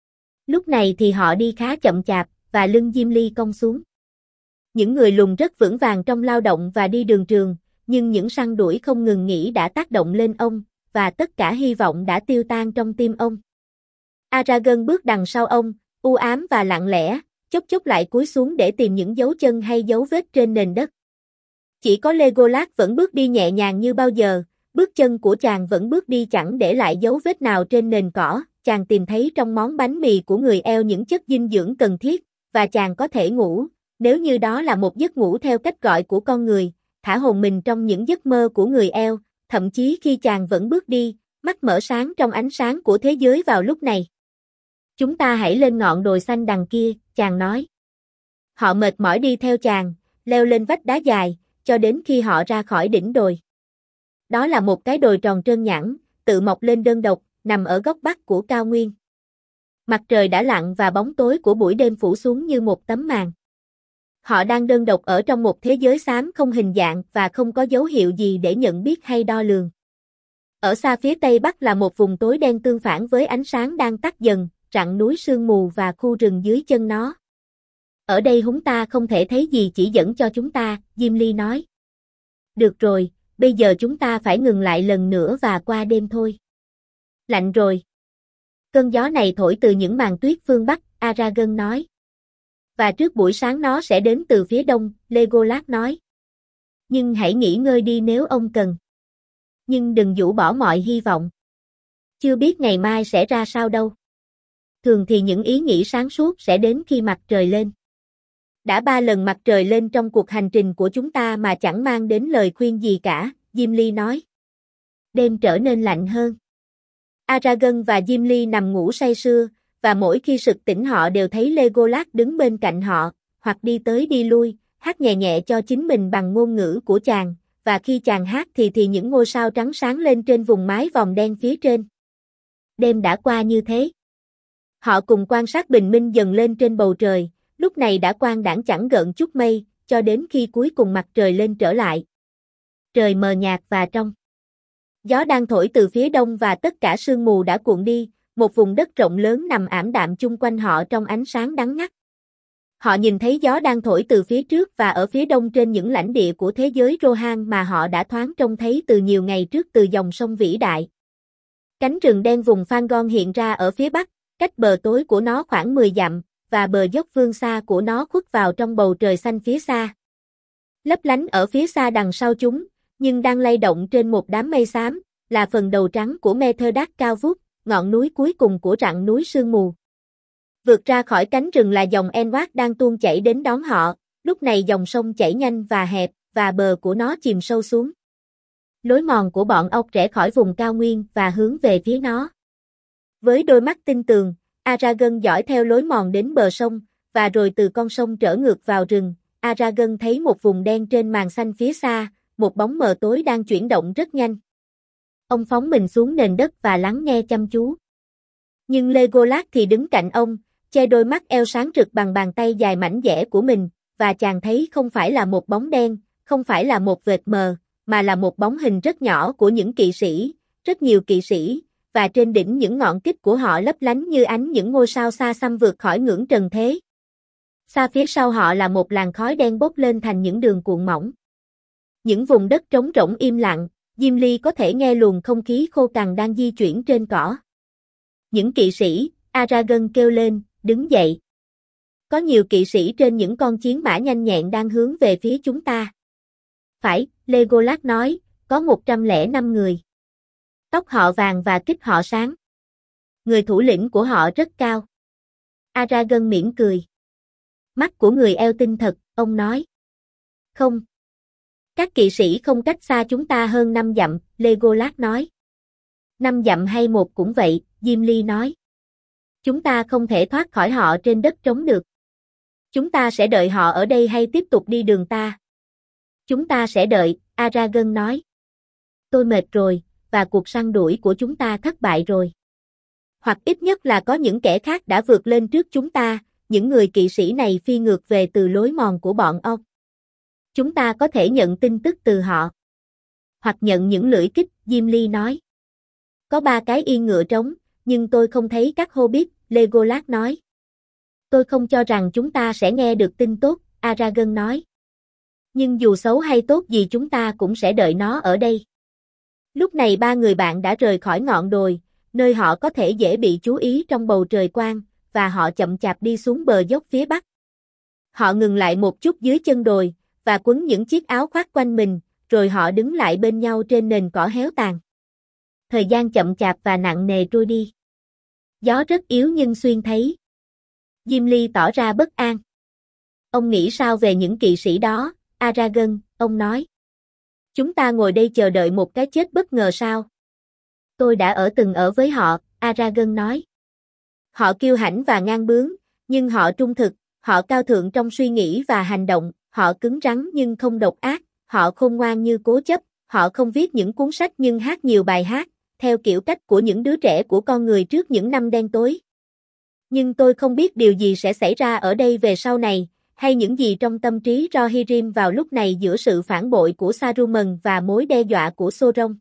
Lúc này thì họ đi khá chậm chạp, và lưng Gimli cong xuống. Những người lùn rất vững vàng trong lao động và đi đường trường, nhưng những săn đuổi không ngừng nghỉ đã tác động lên ông, và tất cả hy vọng đã tiêu tan trong tim ông. Aragorn bước đằng sau ông, u ám và lặng lẽ, chốc chốc lại cúi xuống để tìm những dấu chân hay dấu vết trên nền đất. Chỉ có Legolas vẫn bước đi nhẹ nhàng như bao giờ, bước chân của chàng vẫn bước đi chẳng để lại dấu vết nào trên nền cỏ, chàng tìm thấy trong món bánh mì của người eo những chất dinh dưỡng cần thiết, và chàng có thể ngủ, nếu như đó là một giấc ngủ theo cách gọi của con người, thả hồn mình trong những giấc mơ của người eo, thậm chí khi chàng vẫn bước đi, mắt mở sáng trong ánh sáng của thế giới vào lúc này. Chúng ta hãy lên ngọn đồi xanh đằng kia, chàng nói. Họ mệt mỏi đi theo chàng, leo lên vách đá dài, cho đến khi họ ra khỏi đỉnh đồi. Đó là một cái đồi tròn trơn nhẵn, tự mọc lên đơn độc, nằm ở góc bắc của cao nguyên. Mặt trời đã lặn và bóng tối của buổi đêm phủ xuống như một tấm màn. Họ đang đơn độc ở trong một thế giới xám không hình dạng và không có dấu hiệu gì để nhận biết hay đo lường. Ở xa phía tây bắc là một vùng tối đen tương phản với ánh sáng đang tắt dần, rặng núi sương mù và khu rừng dưới chân nó. Ở đây chúng ta không thể thấy gì chỉ dẫn cho chúng ta, Gimli nói. Được rồi, bây giờ chúng ta phải ngừng lại lần nữa và qua đêm thôi. Lạnh rồi. Cơn gió này thổi từ những màn tuyết phương Bắc, Aragorn nói. Và trước buổi sáng nó sẽ đến từ phía đông, Legolas nói. Nhưng hãy nghỉ ngơi đi nếu ông cần. Nhưng đừng rũ bỏ mọi hy vọng. Chưa biết ngày mai sẽ ra sao đâu. Thường thì những ý nghĩ sáng suốt sẽ đến khi mặt trời lên. Đã 3 lần mặt trời lên trong cuộc hành trình của chúng ta mà chẳng mang đến lời khuyên gì cả, Gimli nói. Đêm trở nên lạnh hơn. Aragorn và Gimli nằm ngủ say sưa, và mỗi khi sực tỉnh họ đều thấy Legolas đứng bên cạnh họ, hoặc đi tới đi lui, hát nhẹ nhẹ cho chính mình bằng ngôn ngữ của chàng, và khi chàng hát thì những ngôi sao trắng sáng lên trên vùng mái vòm đen phía trên. Đêm đã qua như thế. Họ cùng quan sát bình minh dần lên trên bầu trời, lúc này đã quang đãng chẳng gợn chút mây, cho đến khi cuối cùng mặt trời lên trở lại. Trời mờ nhạt và trong. Gió đang thổi từ phía đông và tất cả sương mù đã cuộn đi, một vùng đất rộng lớn nằm ảm đạm chung quanh họ trong ánh sáng đắng ngắt. Họ nhìn thấy gió đang thổi từ phía trước và ở phía đông trên những lãnh địa của thế giới Rohan mà họ đã thoáng trông thấy từ nhiều ngày trước từ dòng sông vĩ đại. Cánh rừng đen vùng Fangorn hiện ra ở phía bắc, cách bờ tối của nó khoảng 10 dặm, và bờ dốc phương xa của nó khuất vào trong bầu trời xanh phía xa. Lấp lánh ở phía xa đằng sau chúng, nhưng đang lay động trên một đám mây xám, là phần đầu trắng của Metherdach cao vút, ngọn núi cuối cùng của rặng núi sương mù. Vượt ra khỏi cánh rừng là dòng Enward đang tuôn chảy đến đón họ, lúc này dòng sông chảy nhanh và hẹp, và bờ của nó chìm sâu xuống. Lối mòn của bọn ốc rẽ khỏi vùng cao nguyên và hướng về phía nó. Với đôi mắt tinh tường, Aragorn dõi theo lối mòn đến bờ sông, và rồi từ con sông trở ngược vào rừng, Aragorn thấy một vùng đen trên màn xanh phía xa, một bóng mờ tối đang chuyển động rất nhanh. Ông phóng mình xuống nền đất và lắng nghe chăm chú. Nhưng Legolas thì đứng cạnh ông, che đôi mắt eo sáng rực bằng bàn tay dài mảnh dẻ của mình, và chàng thấy không phải là một bóng đen, không phải là một vệt mờ, mà là một bóng hình rất nhỏ của những kỵ sĩ, rất nhiều kỵ sĩ, và trên đỉnh những ngọn kích của họ lấp lánh như ánh những ngôi sao xa xăm vượt khỏi ngưỡng trần thế. Xa phía sau họ là một làn khói đen bốc lên thành những đường cuộn mỏng. Những vùng đất trống rỗng im lặng, Gimli có thể nghe luồng không khí khô cằn đang di chuyển trên cỏ. Những kỵ sĩ, Aragorn kêu lên, đứng dậy. Có nhiều kỵ sĩ trên những con chiến mã nhanh nhẹn đang hướng về phía chúng ta. Phải, Legolas nói, có 105 người. Tóc họ vàng và kích họ sáng. Người thủ lĩnh của họ rất cao. Aragorn mỉm cười. Mắt của người eo tinh thật, ông nói. Không. Các kỵ sĩ không cách xa chúng ta hơn 5 dặm, Legolas nói. 5 dặm hay một cũng vậy, Gimli nói. Chúng ta không thể thoát khỏi họ trên đất trống được. Chúng ta sẽ đợi họ ở đây hay tiếp tục đi đường ta? Chúng ta sẽ đợi, Aragorn nói. Tôi mệt rồi, và cuộc săn đuổi của chúng ta thất bại rồi. Hoặc ít nhất là có những kẻ khác đã vượt lên trước chúng ta, những người kỵ sĩ này phi ngược về từ lối mòn của bọn ốc. Chúng ta có thể nhận tin tức từ họ. Hoặc nhận những lưỡi kích, Gimli nói. Có 3 cái yên ngựa trống, nhưng tôi không thấy các Hobbit, Legolas nói. Tôi không cho rằng chúng ta sẽ nghe được tin tốt, Aragorn nói. Nhưng dù xấu hay tốt gì chúng ta cũng sẽ đợi nó ở đây. Lúc này ba người bạn đã rời khỏi ngọn đồi, nơi họ có thể dễ bị chú ý trong bầu trời quang, và họ chậm chạp đi xuống bờ dốc phía bắc. Họ ngừng lại một chút dưới chân đồi, và quấn những chiếc áo khoác quanh mình, rồi họ đứng lại bên nhau trên nền cỏ héo tàn. Thời gian chậm chạp và nặng nề trôi đi. Gió rất yếu nhưng xuyên thấy. Diêm Ly tỏ ra bất an. Ông nghĩ sao về những kỵ sĩ đó, Aragorn, ông nói. Chúng ta ngồi đây chờ đợi một cái chết bất ngờ sao? Tôi đã từng ở với họ, Aragorn nói. Họ kiêu hãnh và ngang bướng, nhưng họ trung thực, họ cao thượng trong suy nghĩ và hành động, họ cứng rắn nhưng không độc ác, họ khôn ngoan như cố chấp, họ không viết những cuốn sách nhưng hát nhiều bài hát, theo kiểu cách của những đứa trẻ của con người trước những năm đen tối. Nhưng tôi không biết điều gì sẽ xảy ra ở đây về sau này, hay những gì trong tâm trí Rohirrim vào lúc này giữa sự phản bội của Saruman và mối đe dọa của Sauron.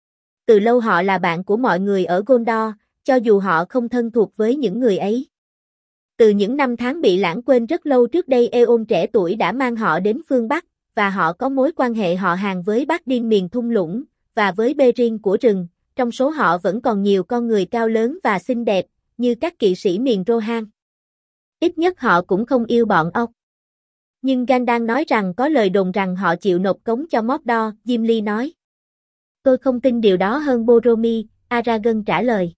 Từ lâu họ là bạn của mọi người ở Gondor, cho dù họ không thân thuộc với những người ấy. Từ những năm tháng bị lãng quên rất lâu trước đây, Eon trẻ tuổi đã mang họ đến phương Bắc, và họ có mối quan hệ họ hàng với Bác Điên miền thung lũng, và với Beren của rừng, trong số họ vẫn còn nhiều con người cao lớn và xinh đẹp, như các kỵ sĩ miền Rohan. Ít nhất họ cũng không yêu bọn ốc. Nhưng Gandalf nói rằng có lời đồn rằng họ chịu nộp cống cho Mordor, Diêm Ly nói. Tôi không tin điều đó hơn Boromir, Aragorn trả lời.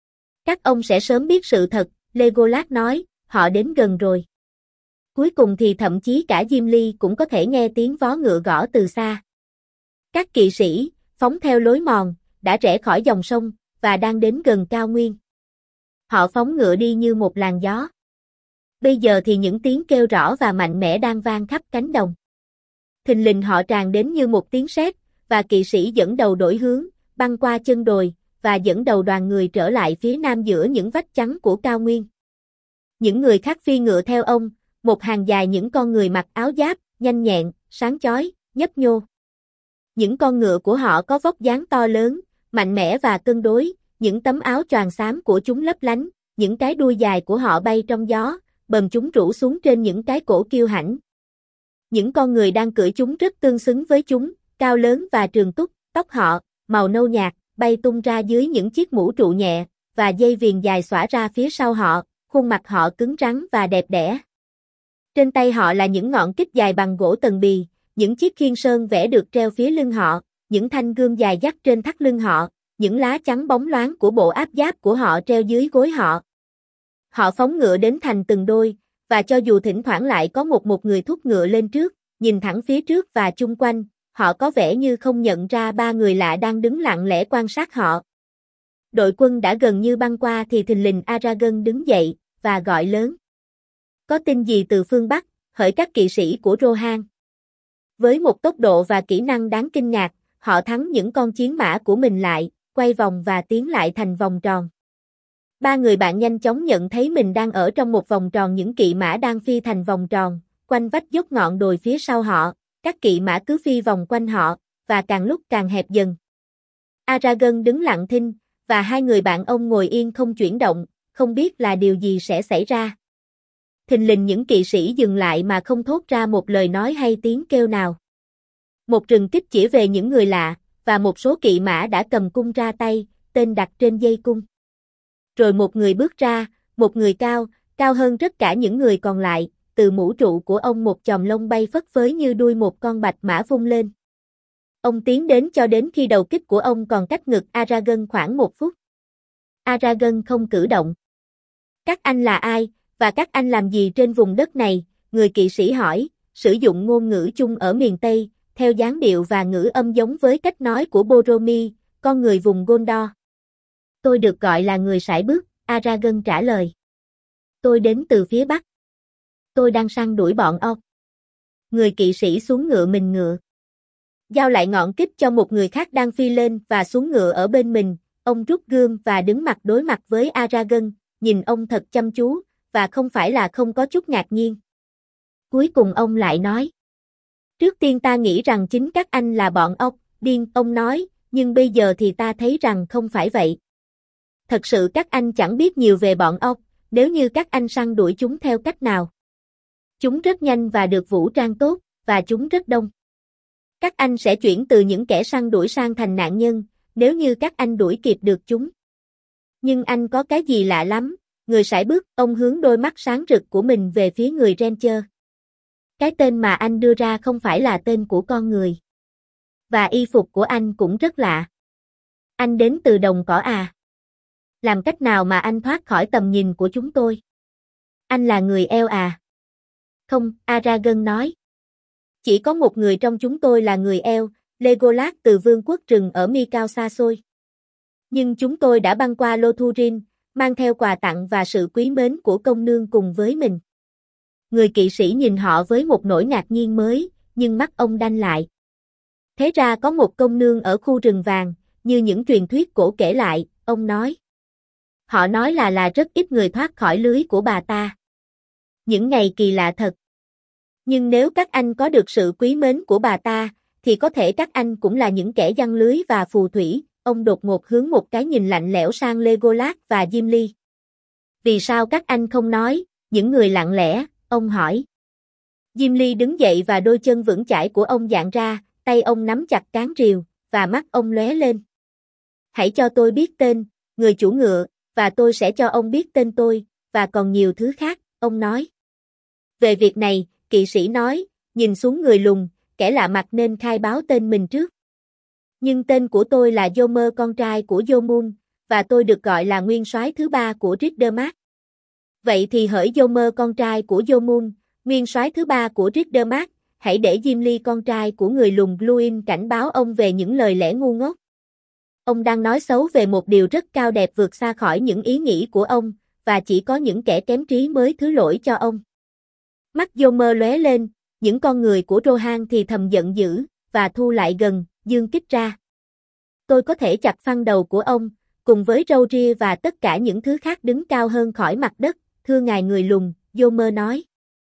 Các ông sẽ sớm biết sự thật, Legolas nói, họ đến gần rồi. Cuối cùng thì thậm chí cả Diêm Ly cũng có thể nghe tiếng vó ngựa gõ từ xa. Các kỵ sĩ, phóng theo lối mòn, đã rẽ khỏi dòng sông, và đang đến gần cao nguyên. Họ phóng ngựa đi như một làn gió. Bây giờ thì những tiếng kêu rõ và mạnh mẽ đang vang khắp cánh đồng. Thình lình họ tràn đến như một tiếng sét, và kỵ sĩ dẫn đầu đổi hướng, băng qua chân đồi, và dẫn đầu đoàn người trở lại phía nam giữa những vách trắng của cao nguyên. Những người khác phi ngựa theo ông, một hàng dài những con người mặc áo giáp, nhanh nhẹn, sáng chói, nhấp nhô. Những con ngựa của họ có vóc dáng to lớn, mạnh mẽ và cân đối, những tấm áo choàng xám của chúng lấp lánh, những cái đuôi dài của họ bay trong gió, bờm chúng rủ xuống trên những cái cổ kiêu hãnh. Những con người đang cưỡi chúng rất tương xứng với chúng, cao lớn và trường túc, tóc họ, màu nâu nhạt, bay tung ra dưới những chiếc mũ trụ nhẹ, và dây viền dài xõa ra phía sau họ, khuôn mặt họ cứng rắn và đẹp đẽ. Trên tay họ là những ngọn kích dài bằng gỗ tần bì, những chiếc khiên sơn vẽ được treo phía lưng họ, những thanh gươm dài dắt trên thắt lưng họ, những lá chắn bóng loáng của bộ áp giáp của họ treo dưới gối họ. Họ phóng ngựa đến thành từng đôi, và cho dù thỉnh thoảng lại có một người thúc ngựa lên trước, nhìn thẳng phía trước và chung quanh, họ có vẻ như không nhận ra ba người lạ đang đứng lặng lẽ quan sát họ. Đội quân đã gần như băng qua thì thình lình Aragorn đứng dậy, và gọi lớn. Có tin gì từ phương Bắc, hỡi các kỵ sĩ của Rohan? Với một tốc độ và kỹ năng đáng kinh ngạc, họ thắng những con chiến mã của mình lại, quay vòng và tiến lại thành vòng tròn. Ba người bạn nhanh chóng nhận thấy mình đang ở trong một vòng tròn, những kỵ mã đang phi thành vòng tròn, quanh vách dốc ngọn đồi phía sau họ, các kỵ mã cứ phi vòng quanh họ, và càng lúc càng hẹp dần. Aragorn đứng lặng thinh, và hai người bạn ông ngồi yên không chuyển động, không biết là điều gì sẽ xảy ra. Thình lình những kỵ sĩ dừng lại mà không thốt ra một lời nói hay tiếng kêu nào. Một rừng kích chỉ về những người lạ, và một số kỵ mã đã cầm cung ra tay, tên đặt trên dây cung. Rồi một người bước ra, một người cao, cao hơn tất cả những người còn lại, từ mũ trụ của ông một chòm lông bay phất phới như đuôi một con bạch mã vung lên. Ông tiến đến cho đến khi đầu kích của ông còn cách ngực Aragorn khoảng 1 phút. Aragorn không cử động. Các anh là ai, và các anh làm gì trên vùng đất này? Người kỵ sĩ hỏi, sử dụng ngôn ngữ chung ở miền Tây, theo dáng điệu và ngữ âm giống với cách nói của Boromir, con người vùng Gondor. Tôi được gọi là người sải bước, Aragorn trả lời. Tôi đến từ phía Bắc. Tôi đang săn đuổi bọn ốc. Người kỵ sĩ xuống ngựa mình ngựa. Giao lại ngọn kích cho một người khác đang phi lên và xuống ngựa ở bên mình, ông rút gươm và đứng mặt đối mặt với Aragorn, nhìn ông thật chăm chú, và không phải là không có chút ngạc nhiên. Cuối cùng ông lại nói. Trước tiên ta nghĩ rằng chính các anh là bọn ốc, điên, ông nói, nhưng bây giờ thì ta thấy rằng không phải vậy. Thật sự các anh chẳng biết nhiều về bọn ốc, nếu như các anh săn đuổi chúng theo cách nào. Chúng rất nhanh và được vũ trang tốt, và chúng rất đông. Các anh sẽ chuyển từ những kẻ săn đuổi sang thành nạn nhân, nếu như các anh đuổi kịp được chúng. Nhưng anh có cái gì lạ lắm, người sải bước, ông hướng đôi mắt sáng rực của mình về phía người Ranger. Cái tên mà anh đưa ra không phải là tên của con người. Và y phục của anh cũng rất lạ. Anh đến từ đồng cỏ à? Làm cách nào mà anh thoát khỏi tầm nhìn của chúng tôi? Anh là người eo à? Không, Aragorn nói. Chỉ có một người trong chúng tôi là người eo, Legolas từ vương quốc rừng ở mi cao xa xôi. Nhưng chúng tôi đã băng qua Lothurin, mang theo quà tặng và sự quý mến của công nương cùng với mình. Người kỵ sĩ nhìn họ với một nỗi ngạc nhiên mới, nhưng mắt ông đanh lại. Thế ra có một công nương ở khu rừng vàng, như những truyền thuyết cổ kể lại, ông nói. Họ nói là rất ít người thoát khỏi lưới của bà ta. Những ngày kỳ lạ thật. Nhưng nếu các anh có được sự quý mến của bà ta, thì có thể các anh cũng là những kẻ giăng lưới và phù thủy. Ông đột ngột hướng một cái nhìn lạnh lẽo sang Legolas và Gimli. Vì sao các anh không nói, những người lặng lẽ, ông hỏi. Gimli đứng dậy và đôi chân vững chãi của ông dạn ra, tay ông nắm chặt cán rìu, và mắt ông lóe lên. Hãy cho tôi biết tên, người chủ ngựa, và tôi sẽ cho ông biết tên tôi, và còn nhiều thứ khác, ông nói. Về việc này, kỵ sĩ nói, nhìn xuống người lùn, kẻ lạ mặt nên khai báo tên mình trước. Nhưng tên của tôi là Yomer con trai của Yomun, và tôi được gọi là nguyên soái thứ ba của Riddermark. Vậy thì hỡi Yomer con trai của Yomun, nguyên soái thứ ba của Riddermark, hãy để Gimli con trai của người lùn Gluin cảnh báo ông về những lời lẽ ngu ngốc. Ông đang nói xấu về một điều rất cao đẹp vượt xa khỏi những ý nghĩ của ông, và chỉ có những kẻ kém trí mới thứ lỗi cho ông. Mắt Yomer lóe lên, những con người của Rohan thì thầm giận dữ, và thu lại gần, giương kích ra. Tôi có thể chặt phăng đầu của ông, cùng với râu ria và tất cả những thứ khác đứng cao hơn khỏi mặt đất, thưa ngài người lùn, Yomer nói.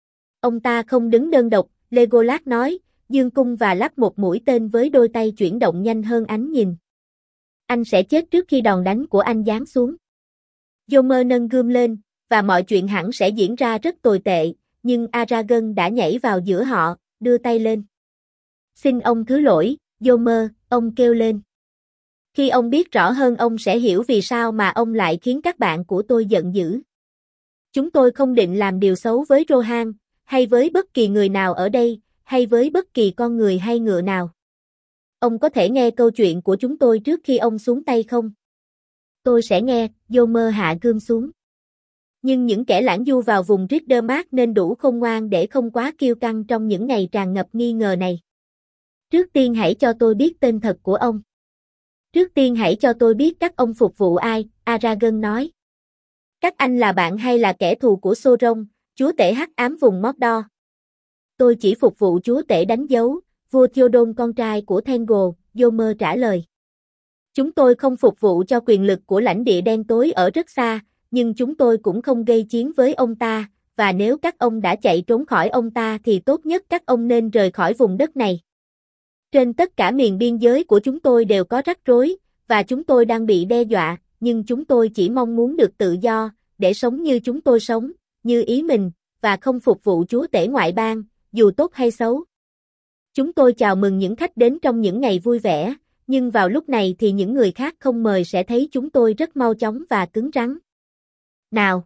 Ông ta không đứng đơn độc, Legolas nói, dương cung và lắp một mũi tên với đôi tay chuyển động nhanh hơn ánh nhìn. Anh sẽ chết trước khi đòn đánh của anh giáng xuống. Yomer nâng gươm lên, và mọi chuyện hẳn sẽ diễn ra rất tồi tệ, nhưng Aragorn đã nhảy vào giữa họ, đưa tay lên. Xin ông thứ lỗi, Yomer, ông kêu lên. Khi ông biết rõ hơn ông sẽ hiểu vì sao mà ông lại khiến các bạn của tôi giận dữ. Chúng tôi không định làm điều xấu với Rohan, hay với bất kỳ người nào ở đây, hay với bất kỳ con người hay ngựa nào. Ông có thể nghe câu chuyện của chúng tôi trước khi ông xuống tay không? Tôi sẽ nghe, Yomer hạ gươm xuống. Nhưng những kẻ lãng du vào vùng Riddermark nên đủ khôn ngoan để không quá kiêu căng trong những ngày tràn ngập nghi ngờ này. Trước tiên hãy cho tôi biết tên thật của ông. Trước tiên hãy cho tôi biết các ông phục vụ ai, Aragorn nói. Các anh là bạn hay là kẻ thù của Sauron, chúa tể hắc ám vùng Mordor? Tôi chỉ phục vụ chúa tể đánh dấu, vua Theoden con trai của Thengel, Yomer trả lời. Chúng tôi không phục vụ cho quyền lực của lãnh địa đen tối ở rất xa, nhưng chúng tôi cũng không gây chiến với ông ta, và nếu các ông đã chạy trốn khỏi ông ta thì tốt nhất các ông nên rời khỏi vùng đất này. Trên tất cả miền biên giới của chúng tôi đều có rắc rối, và chúng tôi đang bị đe dọa, nhưng chúng tôi chỉ mong muốn được tự do, để sống như chúng tôi sống, như ý mình, và không phục vụ chúa tể ngoại bang, dù tốt hay xấu. Chúng tôi chào mừng những khách đến trong những ngày vui vẻ, nhưng vào lúc này thì những người khác không mời sẽ thấy chúng tôi rất mau chóng và cứng rắn. Nào!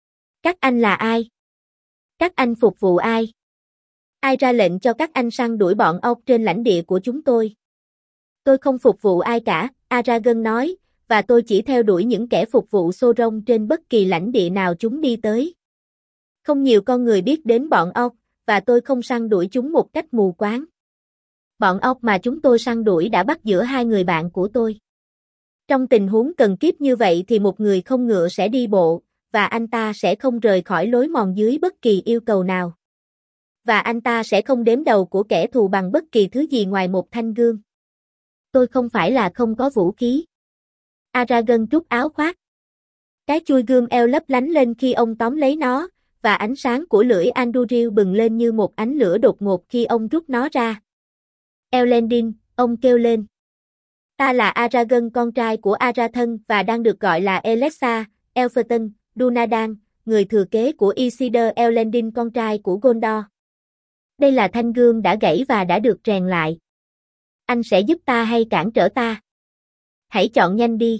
Các anh là ai? Các anh phục vụ ai? Ai ra lệnh cho các anh săn đuổi bọn ốc trên lãnh địa của chúng tôi? Tôi không phục vụ ai cả, Aragorn nói, và tôi chỉ theo đuổi những kẻ phục vụ Sauron trên bất kỳ lãnh địa nào chúng đi tới. Không nhiều con người biết đến bọn ốc, và tôi không săn đuổi chúng một cách mù quáng. Bọn ốc mà chúng tôi săn đuổi đã bắt giữa hai người bạn của tôi. Trong tình huống cần kíp như vậy thì một người không ngựa sẽ đi bộ, và anh ta sẽ không rời khỏi lối mòn dưới bất kỳ yêu cầu nào. Và anh ta sẽ không đếm đầu của kẻ thù bằng bất kỳ thứ gì ngoài một thanh gươm. Tôi không phải là không có vũ khí. Aragorn trút áo khoác. Cái chuôi gươm eo lấp lánh lên khi ông tóm lấy nó, và ánh sáng của lưỡi Andúril bừng lên như một ánh lửa đột ngột khi ông rút nó ra. Elendil, ông kêu lên. Ta là Aragorn con trai của Arathon và đang được gọi là Elessar, Elphaton, Dunadan, người thừa kế của Isildur Elendil con trai của Gondor. Đây là thanh gương đã gãy và đã được rèn lại. Anh sẽ giúp ta hay cản trở ta? Hãy chọn nhanh đi.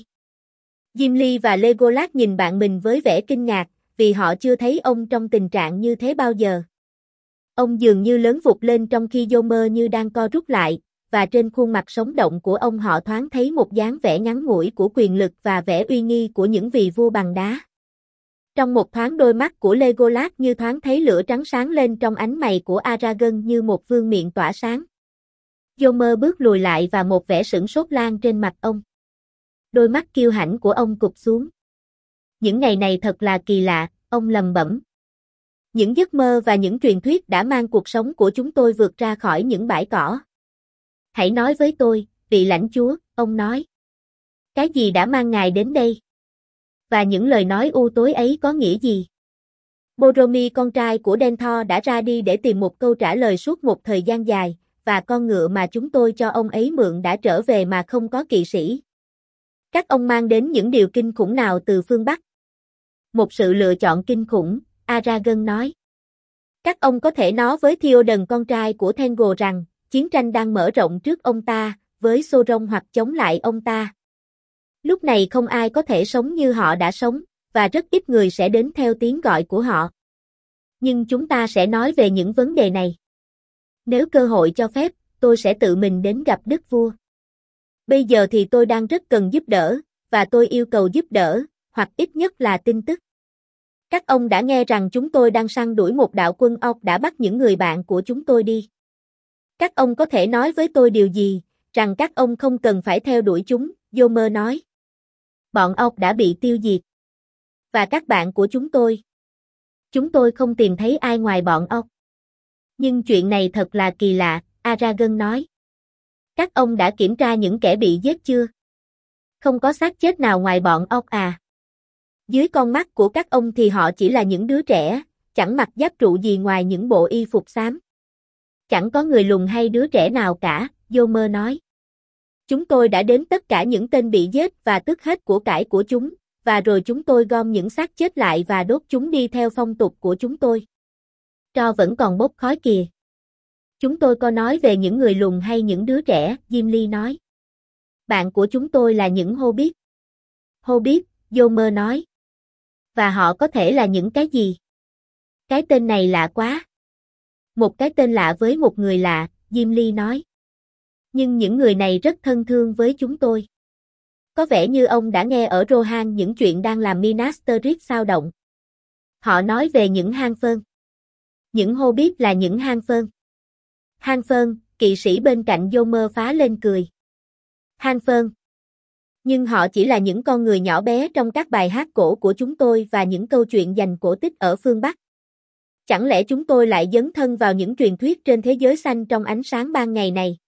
Gimli và Legolas nhìn bạn mình với vẻ kinh ngạc, vì họ chưa thấy ông trong tình trạng như thế bao giờ. Ông dường như lớn vụt lên trong khi Yomer như đang co rút lại, và trên khuôn mặt sống động của ông họ thoáng thấy một dáng vẻ ngắn ngủi của quyền lực và vẻ uy nghi của những vị vua bằng đá. Trong một thoáng đôi mắt của Legolas như thoáng thấy lửa trắng sáng lên trong ánh mày của Aragorn như một vương miện tỏa sáng. Yomer bước lùi lại và một vẻ sửng sốt lan trên mặt ông. Đôi mắt kiêu hãnh của ông cụp xuống. Những ngày này thật là kỳ lạ, ông lẩm bẩm. Những giấc mơ và những truyền thuyết đã mang cuộc sống của chúng tôi vượt ra khỏi những bãi cỏ. Hãy nói với tôi, vị lãnh chúa, ông nói. Cái gì đã mang ngài đến đây? Và những lời nói u tối ấy có nghĩa gì? Boromir con trai của Denethor đã ra đi để tìm một câu trả lời suốt một thời gian dài, và con ngựa mà chúng tôi cho ông ấy mượn đã trở về mà không có kỵ sĩ. Các ông mang đến những điều kinh khủng nào từ phương Bắc? Một sự lựa chọn kinh khủng, Aragorn nói. Các ông có thể nói với Theoden con trai của Thengel rằng, chiến tranh đang mở rộng trước ông ta, với Sauron hoặc chống lại ông ta. Lúc này không ai có thể sống như họ đã sống, và rất ít người sẽ đến theo tiếng gọi của họ. Nhưng chúng ta sẽ nói về những vấn đề này. Nếu cơ hội cho phép, tôi sẽ tự mình đến gặp Đức Vua. Bây giờ thì tôi đang rất cần giúp đỡ, và tôi yêu cầu giúp đỡ, hoặc ít nhất là tin tức. Các ông đã nghe rằng chúng tôi đang săn đuổi một đạo quân Orc đã bắt những người bạn của chúng tôi đi. Các ông có thể nói với tôi điều gì, rằng các ông không cần phải theo đuổi chúng, Yomer nói. Bọn Orc đã bị tiêu diệt. Và các bạn của chúng tôi không tìm thấy ai ngoài bọn Orc. Nhưng chuyện này thật là kỳ lạ, Aragorn nói. Các ông đã kiểm tra những kẻ bị giết chưa? Không có xác chết nào ngoài bọn Orc à? Dưới con mắt của các ông thì họ chỉ là những đứa trẻ, chẳng mặc giáp trụ gì ngoài những bộ y phục xám. Chẳng có người lùn hay đứa trẻ nào cả, Yomer nói. Chúng tôi đã đếm tất cả những tên bị giết và tước hết của cải của chúng, và rồi chúng tôi gom những xác chết lại và đốt chúng đi theo phong tục của chúng tôi. Tro vẫn còn bốc khói kìa. Chúng tôi có nói về những người lùn hay những đứa trẻ, Gimli nói. Bạn của chúng tôi là những Hobbit. Hobbit, Yomer nói. Và họ có thể là những cái gì? Cái tên này lạ quá. Một cái tên lạ với một người lạ, Gimli nói. Nhưng những người này rất thân thương với chúng tôi. Có vẻ như ông đã nghe ở Rohan những chuyện đang làm Minas Tirith xao động. Họ nói về những hang phơn. Những Hobbit là những hang phơn. Hang phơn, kỵ sĩ bên cạnh Yomer phá lên cười. Hang phơn. Nhưng họ chỉ là những con người nhỏ bé trong các bài hát cổ của chúng tôi và những câu chuyện dành cổ tích ở phương Bắc. Chẳng lẽ chúng tôi lại dấn thân vào những truyền thuyết trên thế giới xanh trong ánh sáng ban ngày này?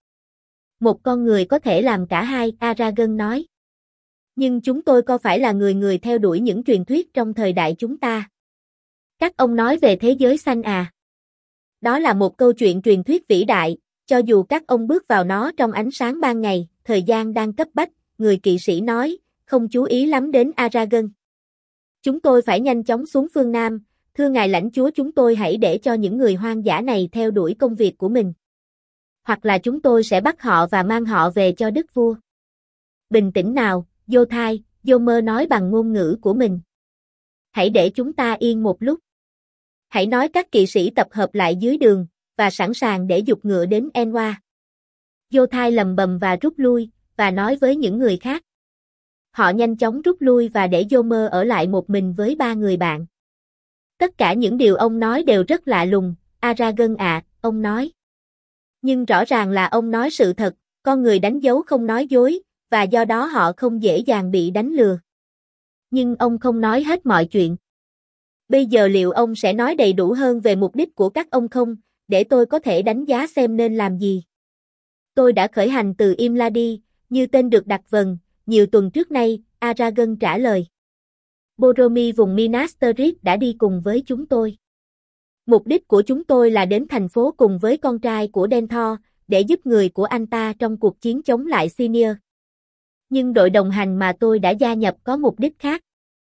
Một con người có thể làm cả hai, Aragorn nói. Nhưng chúng tôi có phải là người theo đuổi những truyền thuyết trong thời đại chúng ta? Các ông nói về thế giới xanh à? Đó là một câu chuyện truyền thuyết vĩ đại, cho dù các ông bước vào nó trong ánh sáng ban ngày, thời gian đang cấp bách, người kỵ sĩ nói, không chú ý lắm đến Aragorn. Chúng tôi phải nhanh chóng xuống phương Nam, thưa ngài lãnh chúa, chúng tôi hãy để cho những người hoang dã này theo đuổi công việc của mình. Hoặc là chúng tôi sẽ bắt họ và mang họ về cho đức vua. Bình tĩnh nào, Yothai, Yomer nói bằng ngôn ngữ của mình. Hãy để chúng ta yên một lúc. Hãy nói các kỵ sĩ tập hợp lại dưới đường, và sẵn sàng để giục ngựa đến Enwa. Yothai lầm bầm và rút lui, và nói với những người khác. Họ nhanh chóng rút lui và để Yomer ở lại một mình với 3 người bạn. Tất cả những điều ông nói đều rất lạ lùng, Aragorn ạ, ông nói. Nhưng rõ ràng là ông nói sự thật, con người đánh dấu không nói dối, và do đó họ không dễ dàng bị đánh lừa. Nhưng ông không nói hết mọi chuyện. Bây giờ liệu ông sẽ nói đầy đủ hơn về mục đích của các ông không, để tôi có thể đánh giá xem nên làm gì? Tôi đã khởi hành từ Imladi, như tên được đặt vần, nhiều tuần trước nay, Aragorn trả lời. Boromir vùng Minas Tirith đã đi cùng với chúng tôi. Mục đích của chúng tôi là đến thành phố cùng với con trai của Denethor, để giúp người của anh ta trong cuộc chiến chống lại Sinir. Nhưng đội đồng hành mà tôi đã gia nhập có mục đích khác.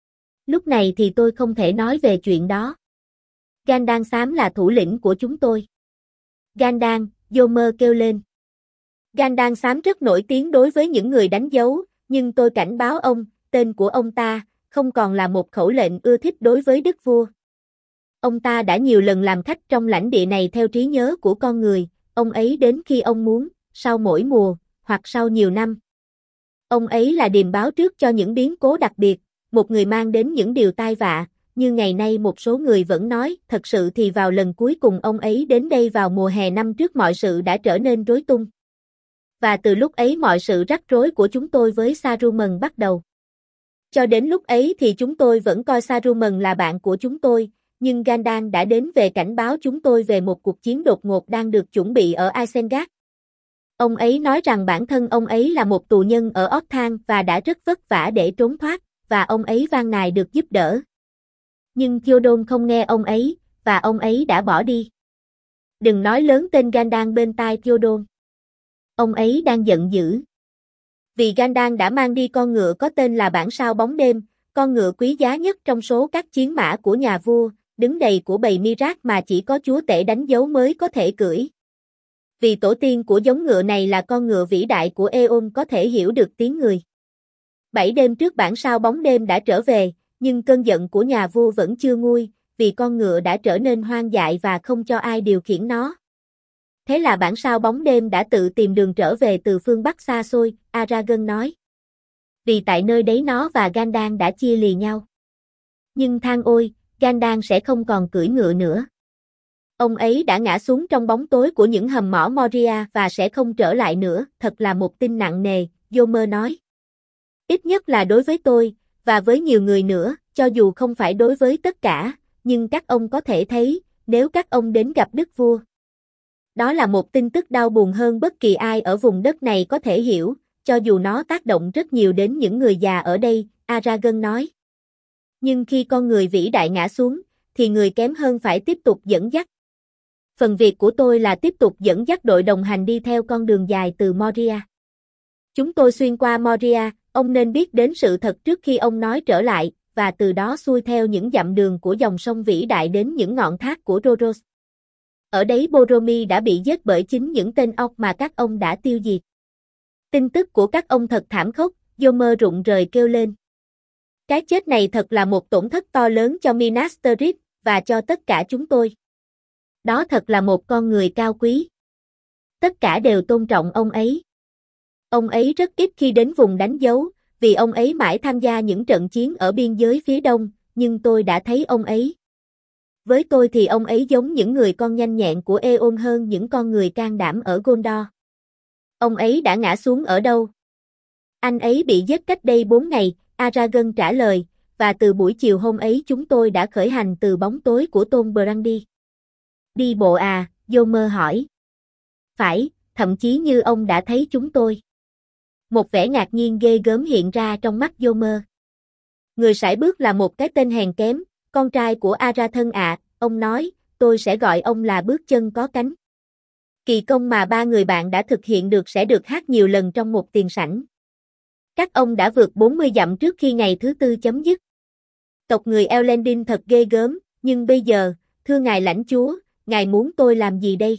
Lúc này thì tôi không thể nói về chuyện đó. Gandalf Xám là thủ lĩnh của chúng tôi. Gandalf, Yomer kêu lên. Gandalf xám rất nổi tiếng đối với những người đánh dấu, nhưng tôi cảnh báo ông, tên của ông ta, không còn là một khẩu lệnh ưa thích đối với đức vua. Ông ta đã nhiều lần làm khách trong lãnh địa này theo trí nhớ của con người, ông ấy đến khi ông muốn, sau mỗi mùa, hoặc sau nhiều năm. Ông ấy là điềm báo trước cho những biến cố đặc biệt, một người mang đến những điều tai vạ, như ngày nay một số người vẫn nói, thật sự thì vào lần cuối cùng ông ấy đến đây vào mùa hè năm trước mọi sự đã trở nên rối tung. Và từ lúc ấy mọi sự rắc rối của chúng tôi với Saruman bắt đầu. Cho đến lúc ấy thì chúng tôi vẫn coi Saruman là bạn của chúng tôi, nhưng Gandalf đã đến về cảnh báo chúng tôi về một cuộc chiến đột ngột đang được chuẩn bị ở Isengard. Ông ấy nói rằng bản thân ông ấy là một tù nhân ở Orthanc và đã rất vất vả để trốn thoát, và ông ấy van nài được giúp đỡ. Nhưng Theoden không nghe ông ấy, và ông ấy đã bỏ đi. Đừng nói lớn tên Gandalf bên tai Theoden. Ông ấy đang giận dữ. Vì Gandalf đã mang đi con ngựa có tên là bản sao bóng đêm, con ngựa quý giá nhất trong số các chiến mã của nhà vua, đứng đầy của bầy Mirak mà chỉ có chúa tể đánh dấu mới có thể cưỡi. Vì tổ tiên của giống ngựa này là con ngựa vĩ đại của Aeon có thể hiểu được tiếng người. 7 đêm trước bản sao bóng đêm đã trở về, nhưng cơn giận của nhà vua vẫn chưa nguôi, vì con ngựa đã trở nên hoang dại và không cho ai điều khiển nó. Thế là bản sao bóng đêm đã tự tìm đường trở về từ phương Bắc xa xôi, Aragorn nói. Vì tại nơi đấy nó và Gandalf đã chia lìa nhau. Nhưng than ôi, Gandalf sẽ không còn cưỡi ngựa nữa. Ông ấy đã ngã xuống trong bóng tối của những hầm mỏ Moria và sẽ không trở lại nữa, thật là một tin nặng nề, Yomer nói. Ít nhất là đối với tôi, và với nhiều người nữa, cho dù không phải đối với tất cả, nhưng các ông có thể thấy, nếu các ông đến gặp đức vua. Đó là một tin tức đau buồn hơn bất kỳ ai ở vùng đất này có thể hiểu, cho dù nó tác động rất nhiều đến những người già ở đây, Aragorn nói. Nhưng khi con người vĩ đại ngã xuống, thì người kém hơn phải tiếp tục dẫn dắt. Phần việc của tôi là tiếp tục dẫn dắt đội đồng hành đi theo con đường dài từ Moria. Chúng tôi xuyên qua Moria, ông nên biết đến sự thật trước khi ông nói trở lại, và từ đó xuôi theo những dặm đường của dòng sông vĩ đại đến những ngọn thác của Rhodos. Ở đấy Boromir đã bị giết bởi chính những tên ọc mà các ông đã tiêu diệt. Tin tức của các ông thật thảm khốc, Yomer rụng rời kêu lên. Cái chết này thật là một tổn thất to lớn cho Minas Tirith, và cho tất cả chúng tôi. Đó thật là một con người cao quý. Tất cả đều tôn trọng ông ấy. Ông ấy rất ít khi đến vùng đánh dấu, vì ông ấy mãi tham gia những trận chiến ở biên giới phía đông, nhưng tôi đã thấy ông ấy. Với tôi thì ông ấy giống những người con nhanh nhẹn của Aeon hơn những con người can đảm ở Gondor. Ông ấy đã ngã xuống ở đâu? Anh ấy bị giết cách đây 4 ngày, Aragorn trả lời, và từ buổi chiều hôm ấy chúng tôi đã khởi hành từ bóng tối của Tôn Brandi. Đi bộ à, Yomer hỏi. Phải, thậm chí như ông đã thấy chúng tôi. Một vẻ ngạc nhiên ghê gớm hiện ra trong mắt Yomer. Người sải bước là một cái tên hèn kém, con trai của Arathon ạ, ông nói, tôi sẽ gọi ông là bước chân có cánh. Kỳ công mà 3 người bạn đã thực hiện được sẽ được hát nhiều lần trong một tiền sảnh. Các ông đã vượt 40 dặm trước khi ngày thứ 4 chấm dứt. Tộc người Elendil thật ghê gớm, nhưng bây giờ, thưa ngài lãnh chúa, ngài muốn tôi làm gì đây?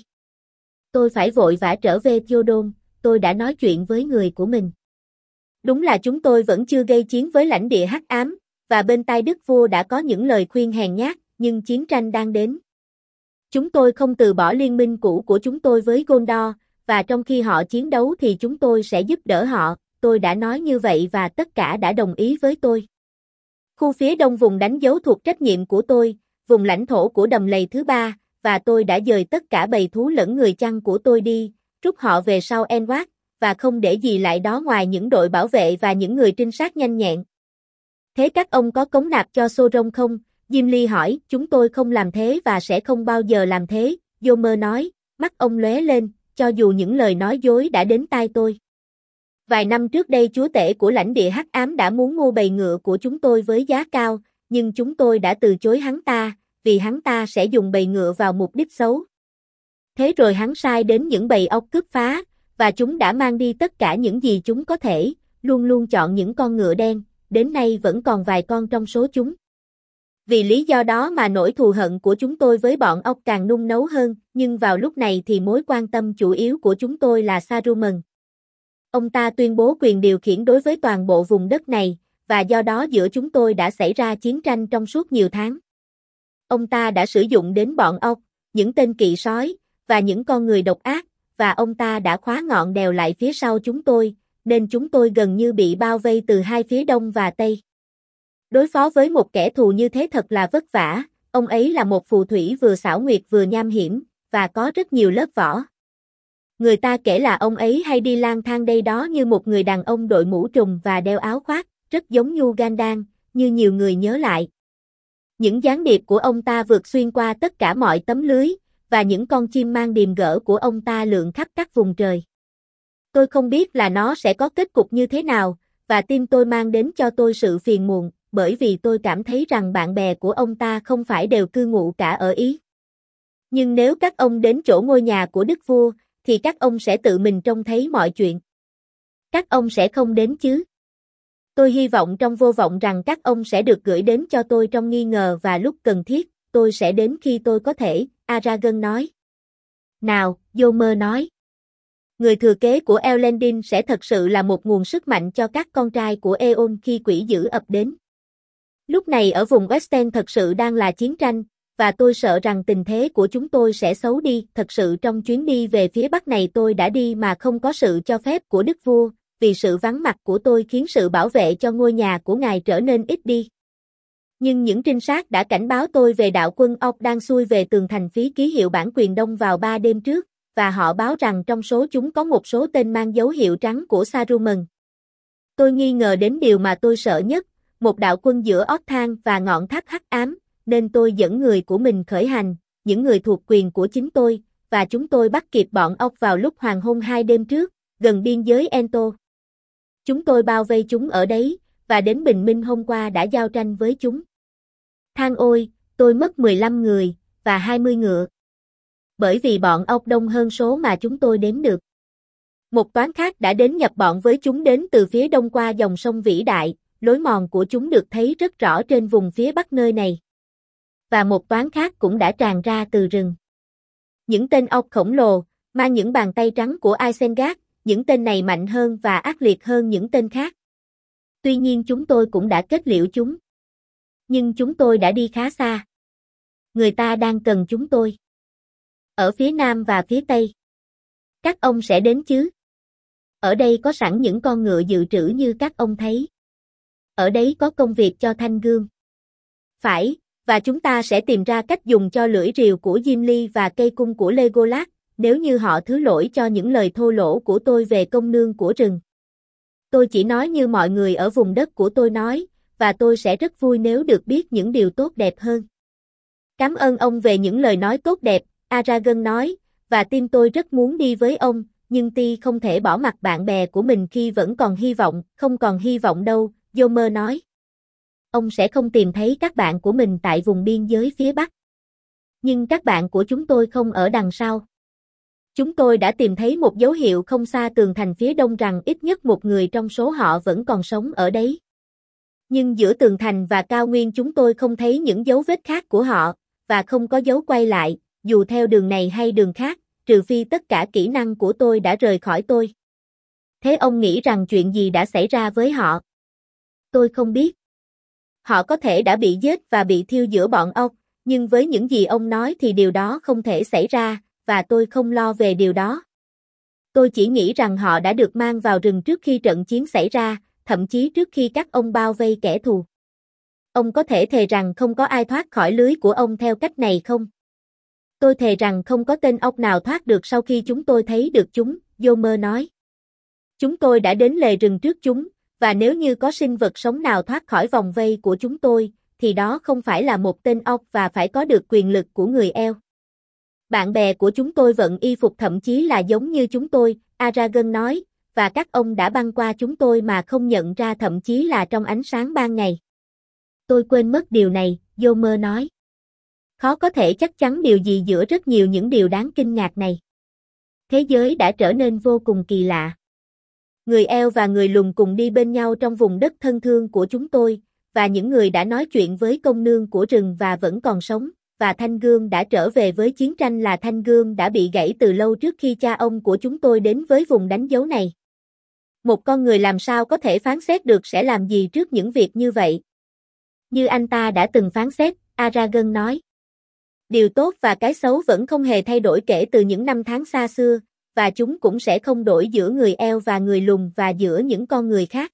Tôi phải vội vã trở về Theoden, tôi đã nói chuyện với người của mình. Đúng là chúng tôi vẫn chưa gây chiến với lãnh địa hắc ám, và bên tai đức vua đã có những lời khuyên hèn nhát, nhưng chiến tranh đang đến. Chúng tôi không từ bỏ liên minh cũ của chúng tôi với Gondor, và trong khi họ chiến đấu thì chúng tôi sẽ giúp đỡ họ, tôi đã nói như vậy và tất cả đã đồng ý với tôi. Khu phía đông vùng đánh dấu thuộc trách nhiệm của tôi, vùng lãnh thổ của đầm lầy thứ 3, và tôi đã dời tất cả bầy thú lẫn người chăn của tôi đi, rút họ về sau Enward, và không để gì lại đó ngoài những đội bảo vệ và những người trinh sát nhanh nhẹn. Thế các ông có cống nạp cho Sauron không? Gimli hỏi, chúng tôi không làm thế và sẽ không bao giờ làm thế, Yomer nói, mắt ông lóe lên, cho dù những lời nói dối đã đến tai tôi. Vài năm trước đây chúa tể của lãnh địa hắc ám đã muốn mua bầy ngựa của chúng tôi với giá cao, nhưng chúng tôi đã từ chối hắn ta, vì hắn ta sẽ dùng bầy ngựa vào mục đích xấu. Thế rồi hắn sai đến những bầy ốc cướp phá, và chúng đã mang đi tất cả những gì chúng có thể, luôn luôn chọn những con ngựa đen, đến nay vẫn còn vài con trong số chúng. Vì lý do đó mà nỗi thù hận của chúng tôi với bọn ốc càng nung nấu hơn, nhưng vào lúc này thì mối quan tâm chủ yếu của chúng tôi là Saruman. Ông ta tuyên bố quyền điều khiển đối với toàn bộ vùng đất này, và do đó giữa chúng tôi đã xảy ra chiến tranh trong suốt nhiều tháng. Ông ta đã sử dụng đến bọn ốc, những tên kỵ sói, và những con người độc ác, và ông ta đã khóa ngọn đèo lại phía sau chúng tôi, nên chúng tôi gần như bị bao vây từ hai phía đông và tây. Đối phó với một kẻ thù như thế thật là vất vả, ông ấy là một phù thủy vừa xảo quyệt vừa nham hiểm, và có rất nhiều lớp võ. Người ta kể là ông ấy hay đi lang thang đây đó như một người đàn ông đội mũ trùm và đeo áo khoác, rất giống Nhu Gandan, như nhiều người nhớ lại. Những gián điệp của ông ta vượt xuyên qua tất cả mọi tấm lưới, và những con chim mang điềm gỡ của ông ta lượn khắp các vùng trời. Tôi không biết là nó sẽ có kết cục như thế nào, và tim tôi mang đến cho tôi sự phiền muộn, bởi vì tôi cảm thấy rằng bạn bè của ông ta không phải đều cư ngụ cả ở Ý. Nhưng nếu các ông đến chỗ ngôi nhà của đức vua, thì các ông sẽ tự mình trông thấy mọi chuyện. Các ông sẽ không đến chứ? Tôi hy vọng trong vô vọng rằng các ông sẽ được gửi đến cho tôi trong nghi ngờ và lúc cần thiết, tôi sẽ đến khi tôi có thể, Aragorn nói. Nào, Yomer nói. Người thừa kế của Elendil sẽ thật sự là một nguồn sức mạnh cho các con trai của Eon khi quỷ dữ ập đến. Lúc này ở vùng Western thật sự đang là chiến tranh, và tôi sợ rằng tình thế của chúng tôi sẽ xấu đi. Thật sự trong chuyến đi về phía Bắc này tôi đã đi mà không có sự cho phép của đức vua, vì sự vắng mặt của tôi khiến sự bảo vệ cho ngôi nhà của ngài trở nên ít đi. Nhưng những trinh sát đã cảnh báo tôi về đạo quân Orc đang xuôi về tường thành phí ký hiệu bản quyền đông vào 3 đêm trước, và họ báo rằng trong số chúng có một số tên mang dấu hiệu trắng của Saruman. Tôi nghi ngờ đến điều mà tôi sợ nhất, một đạo quân giữa Orthanc và ngọn tháp hắc ám, nên tôi dẫn người của mình khởi hành, những người thuộc quyền của chính tôi, và chúng tôi bắt kịp bọn Orc vào lúc hoàng hôn 2 đêm trước, gần biên giới Ento. Chúng tôi bao vây chúng ở đấy, và đến bình minh hôm qua đã giao tranh với chúng. Than ôi, tôi mất 15 người, và 20 ngựa. Bởi vì bọn Orc đông hơn số mà chúng tôi đếm được. Một toán khác đã đến nhập bọn với chúng đến từ phía đông qua dòng sông vĩ đại, lối mòn của chúng được thấy rất rõ trên vùng phía bắc nơi này. Và một toán khác cũng đã tràn ra từ rừng. Những tên Orc khổng lồ, mang những bàn tay trắng của Isengard, những tên này mạnh hơn và ác liệt hơn những tên khác. Tuy nhiên chúng tôi cũng đã kết liễu chúng. Nhưng chúng tôi đã đi khá xa. Người ta đang cần chúng tôi. Ở phía nam và phía tây. Các ông sẽ đến chứ? Ở đây có sẵn những con ngựa dự trữ như các ông thấy. Ở đấy có công việc cho Thanh Gương. Phải, và chúng ta sẽ tìm ra cách dùng cho lưỡi rìu của Gimli và cây cung của Legolas, nếu như họ thứ lỗi cho những lời thô lỗ của tôi về công nương của rừng. Tôi chỉ nói như mọi người ở vùng đất của tôi nói, và tôi sẽ rất vui nếu được biết những điều tốt đẹp hơn. Cảm ơn ông về những lời nói tốt đẹp, Aragorn nói, và tim tôi rất muốn đi với ông, nhưng Ti không thể bỏ mặc bạn bè của mình khi vẫn còn hy vọng, không còn hy vọng đâu, Yomer nói. Ông sẽ không tìm thấy các bạn của mình tại vùng biên giới phía Bắc. Nhưng các bạn của chúng tôi không ở đằng sau. Chúng tôi đã tìm thấy một dấu hiệu không xa tường thành phía đông rằng ít nhất một người trong số họ vẫn còn sống ở đấy. Nhưng giữa tường thành và cao nguyên chúng tôi không thấy những dấu vết khác của họ, và không có dấu quay lại, dù theo đường này hay đường khác, trừ phi tất cả kỹ năng của tôi đã rời khỏi tôi. Thế ông nghĩ rằng chuyện gì đã xảy ra với họ? Tôi không biết. Họ có thể đã bị giết và bị thiêu giữa bọn Orc, nhưng với những gì ông nói thì điều đó không thể xảy ra, và tôi không lo về điều đó. Tôi chỉ nghĩ rằng họ đã được mang vào rừng trước khi trận chiến xảy ra, thậm chí trước khi các ông bao vây kẻ thù. Ông có thể thề rằng không có ai thoát khỏi lưới của ông theo cách này không? Tôi thề rằng không có tên ốc nào thoát được sau khi chúng tôi thấy được chúng, Yomer nói. Chúng tôi đã đến lề rừng trước chúng, và nếu như có sinh vật sống nào thoát khỏi vòng vây của chúng tôi, thì đó không phải là một tên ốc và phải có được quyền lực của người eo. Bạn bè của chúng tôi vận y phục thậm chí là giống như chúng tôi, Aragorn nói, và các ông đã băng qua chúng tôi mà không nhận ra thậm chí là trong ánh sáng ban ngày. Tôi quên mất điều này, Yomer nói. Khó có thể chắc chắn điều gì giữa rất nhiều những điều đáng kinh ngạc này. Thế giới đã trở nên vô cùng kỳ lạ. Người eo và người lùn cùng đi bên nhau trong vùng đất thân thương của chúng tôi, và những người đã nói chuyện với công nương của rừng và vẫn còn sống, và Thanh Gương đã trở về với chiến tranh là Thanh Gương đã bị gãy từ lâu trước khi cha ông của chúng tôi đến với vùng đánh dấu này. Một con người làm sao có thể phán xét được sẽ làm gì trước những việc như vậy? Như anh ta đã từng phán xét, Aragorn nói. Điều tốt và cái xấu vẫn không hề thay đổi kể từ những năm tháng xa xưa, và chúng cũng sẽ không đổi giữa người eo và người lùn và giữa những con người khác.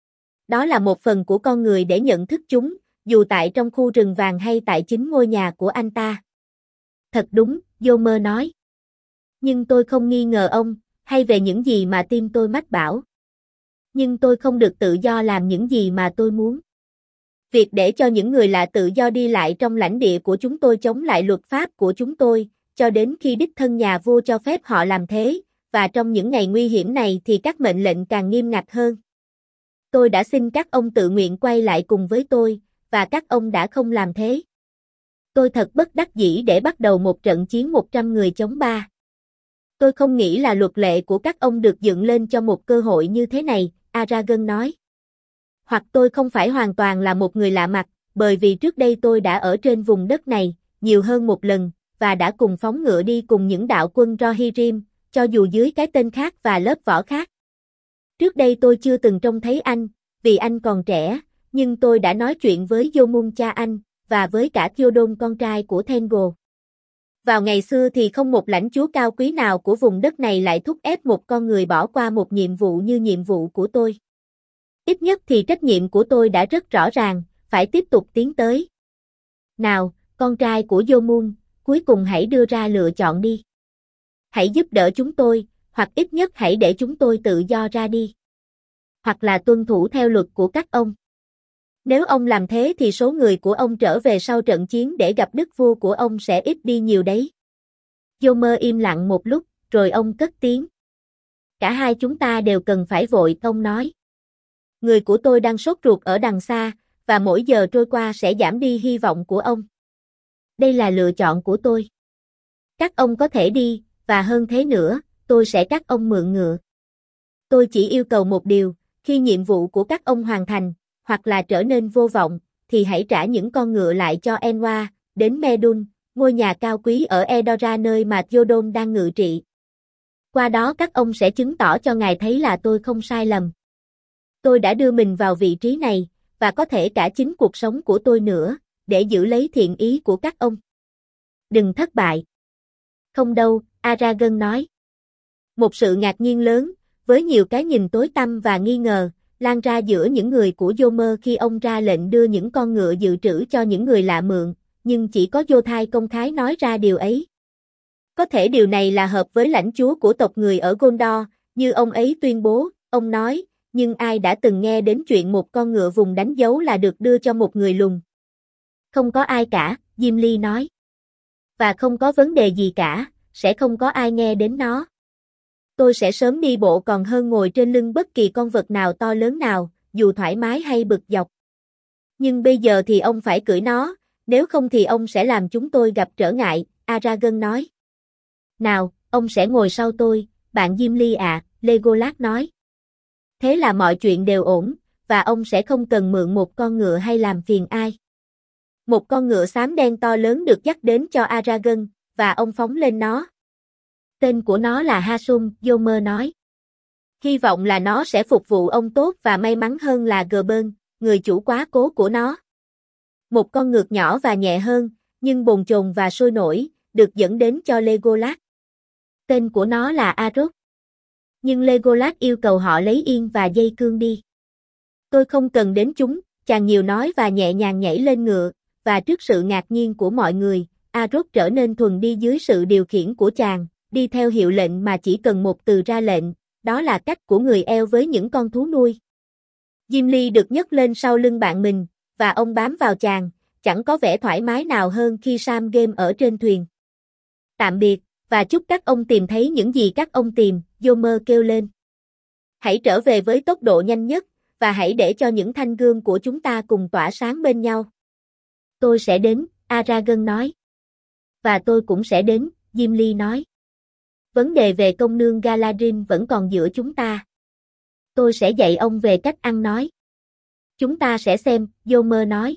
Đó là một phần của con người để nhận thức chúng, dù tại trong khu rừng vàng hay tại chính ngôi nhà của anh ta. Thật đúng, Yomer nói. Nhưng tôi không nghi ngờ ông, hay về những gì mà tim tôi mách bảo. Nhưng tôi không được tự do làm những gì mà tôi muốn. Việc để cho những người lạ tự do đi lại trong lãnh địa của chúng tôi chống lại luật pháp của chúng tôi, cho đến khi đích thân nhà vua cho phép họ làm thế, và trong những ngày nguy hiểm này thì các mệnh lệnh càng nghiêm ngặt hơn. Tôi đã xin các ông tự nguyện quay lại cùng với tôi, và các ông đã không làm thế. Tôi thật bất đắc dĩ để bắt đầu một trận chiến 100 người chống 3. Tôi không nghĩ là luật lệ của các ông được dựng lên cho một cơ hội như thế này, Aragorn nói. Hoặc tôi không phải hoàn toàn là một người lạ mặt, bởi vì trước đây tôi đã ở trên vùng đất này, nhiều hơn một lần, và đã cùng phóng ngựa đi cùng những đạo quân Rohirrim, cho dù dưới cái tên khác và lớp vỏ khác. Trước đây tôi chưa từng trông thấy anh, vì anh còn trẻ, nhưng tôi đã nói chuyện với Yomun cha anh, và với cả Theoden con trai của Thengol. Vào ngày xưa thì không một lãnh chúa cao quý nào của vùng đất này lại thúc ép một con người bỏ qua một nhiệm vụ như nhiệm vụ của tôi. Ít nhất thì trách nhiệm của tôi đã rất rõ ràng, phải tiếp tục tiến tới. Nào, con trai của Yomun, cuối cùng hãy đưa ra lựa chọn đi. Hãy giúp đỡ chúng tôi, hoặc ít nhất hãy để chúng tôi tự do ra đi. Hoặc là tuân thủ theo luật của các ông. Nếu ông làm thế thì số người của ông trở về sau trận chiến để gặp đức vua của ông sẽ ít đi nhiều đấy. Yomer im lặng một lúc, rồi ông cất tiếng. Cả hai chúng ta đều cần phải vội, ông nói. Người của tôi đang sốt ruột ở đằng xa, và mỗi giờ trôi qua sẽ giảm đi hy vọng của ông. Đây là lựa chọn của tôi. Các ông có thể đi, và hơn thế nữa, tôi sẽ các ông mượn ngựa. Tôi chỉ yêu cầu một điều, khi nhiệm vụ của các ông hoàn thành, hoặc là trở nên vô vọng, thì hãy trả những con ngựa lại cho Enwa, đến Medun, ngôi nhà cao quý ở Eldora nơi mà Theoden đang ngự trị. Qua đó các ông sẽ chứng tỏ cho ngài thấy là tôi không sai lầm. Tôi đã đưa mình vào vị trí này, và có thể cả chính cuộc sống của tôi nữa, để giữ lấy thiện ý của các ông. Đừng thất bại. Không đâu, Aragorn nói. Một sự ngạc nhiên lớn, với nhiều cái nhìn tối tăm và nghi ngờ, lan ra giữa những người của Yomer khi ông ra lệnh đưa những con ngựa dự trữ cho những người lạ mượn, nhưng chỉ có Yothai công khai nói ra điều ấy. Có thể điều này là hợp với lãnh chúa của tộc người ở Gondor, như ông ấy tuyên bố, ông nói, nhưng ai đã từng nghe đến chuyện một con ngựa vùng đánh dấu là được đưa cho một người lùn? Không có ai cả, Gimli nói. Và không có vấn đề gì cả, sẽ không có ai nghe đến nó. Tôi sẽ sớm đi bộ còn hơn ngồi trên lưng bất kỳ con vật nào to lớn nào, dù thoải mái hay bực dọc. Nhưng bây giờ thì ông phải cưỡi nó, nếu không thì ông sẽ làm chúng tôi gặp trở ngại, Aragorn nói. Nào, ông sẽ ngồi sau tôi, bạn Gimli ạ, Legolas nói. Thế là mọi chuyện đều ổn, và ông sẽ không cần mượn một con ngựa hay làm phiền ai. Một con ngựa xám đen to lớn được dắt đến cho Aragorn, và ông phóng lên nó. Tên của nó là Hasum, Yomer nói. Hy vọng là nó sẽ phục vụ ông tốt và may mắn hơn là Gerben, người chủ quá cố của nó. Một con ngựa nhỏ và nhẹ hơn, nhưng bồn chồn và sôi nổi, được dẫn đến cho Legolas. Tên của nó là Arok. Nhưng Legolas yêu cầu họ lấy yên và dây cương đi. Tôi không cần đến chúng, chàng nhiều nói và nhẹ nhàng nhảy lên ngựa, và trước sự ngạc nhiên của mọi người, Arok trở nên thuần đi dưới sự điều khiển của chàng, đi theo hiệu lệnh mà chỉ cần một từ ra lệnh, đó là cách của người eo với những con thú nuôi. Gimli được nhấc lên sau lưng bạn mình, và ông bám vào chàng, chẳng có vẻ thoải mái nào hơn khi Sam Game ở trên thuyền. Tạm biệt, và chúc các ông tìm thấy những gì các ông tìm, Yomer kêu lên. Hãy trở về với tốc độ nhanh nhất, và hãy để cho những thanh gương của chúng ta cùng tỏa sáng bên nhau. Tôi sẽ đến, Aragorn nói. Và tôi cũng sẽ đến, Gimli nói. Vấn đề về công nương Galadrim vẫn còn giữa chúng ta. Tôi sẽ dạy ông về cách ăn nói. Chúng ta sẽ xem, Yomer nói.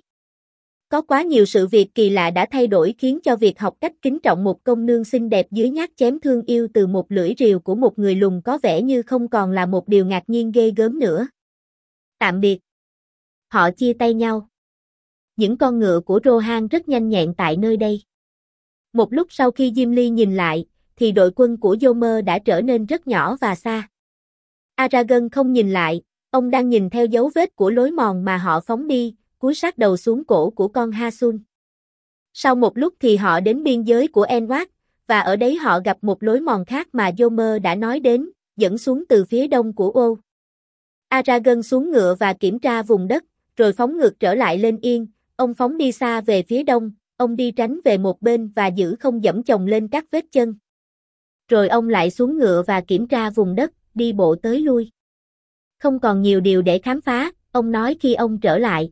Có quá nhiều sự việc kỳ lạ đã thay đổi khiến cho việc học cách kính trọng một công nương xinh đẹp dưới nhát chém thương yêu từ một lưỡi rìu của một người lùn có vẻ như không còn là một điều ngạc nhiên ghê gớm nữa. Tạm biệt. Họ chia tay nhau. Những con ngựa của Rohan rất nhanh nhẹn tại nơi đây. Một lúc sau khi Gimli nhìn lại, thì đội quân của Yomer đã trở nên rất nhỏ và xa. Aragorn không nhìn lại, ông đang nhìn theo dấu vết của lối mòn mà họ phóng đi, cúi sát đầu xuống cổ của con Hasun. Sau một lúc thì họ đến biên giới của Enward, và ở đấy họ gặp một lối mòn khác mà Yomer đã nói đến, dẫn xuống từ phía đông của Ô. Aragorn xuống ngựa và kiểm tra vùng đất, rồi phóng ngược trở lại lên yên, ông phóng đi xa về phía đông, ông đi tránh về một bên và giữ không dẫm chồng lên các vết chân. Rồi ông lại xuống ngựa và kiểm tra vùng đất, đi bộ tới lui. Không còn nhiều điều để khám phá, ông nói khi ông trở lại.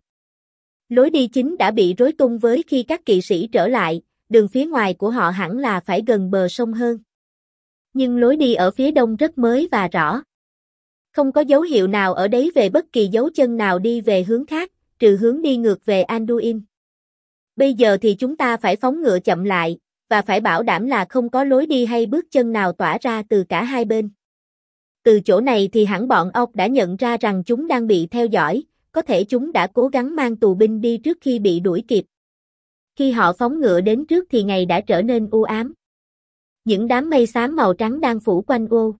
Lối đi chính đã bị rối tung với khi các kỵ sĩ trở lại, đường phía ngoài của họ hẳn là phải gần bờ sông hơn. Nhưng lối đi ở phía đông rất mới và rõ. Không có dấu hiệu nào ở đấy về bất kỳ dấu chân nào đi về hướng khác, trừ hướng đi ngược về Anduin. Bây giờ thì chúng ta phải phóng ngựa chậm lại, và phải bảo đảm là không có lối đi hay bước chân nào tỏa ra từ cả hai bên. Từ chỗ này thì hẳn bọn ốc đã nhận ra rằng chúng đang bị theo dõi, có thể chúng đã cố gắng mang tù binh đi trước khi bị đuổi kịp. Khi họ phóng ngựa đến trước thì ngày đã trở nên u ám. Những đám mây xám màu trắng đang phủ quanh Ô.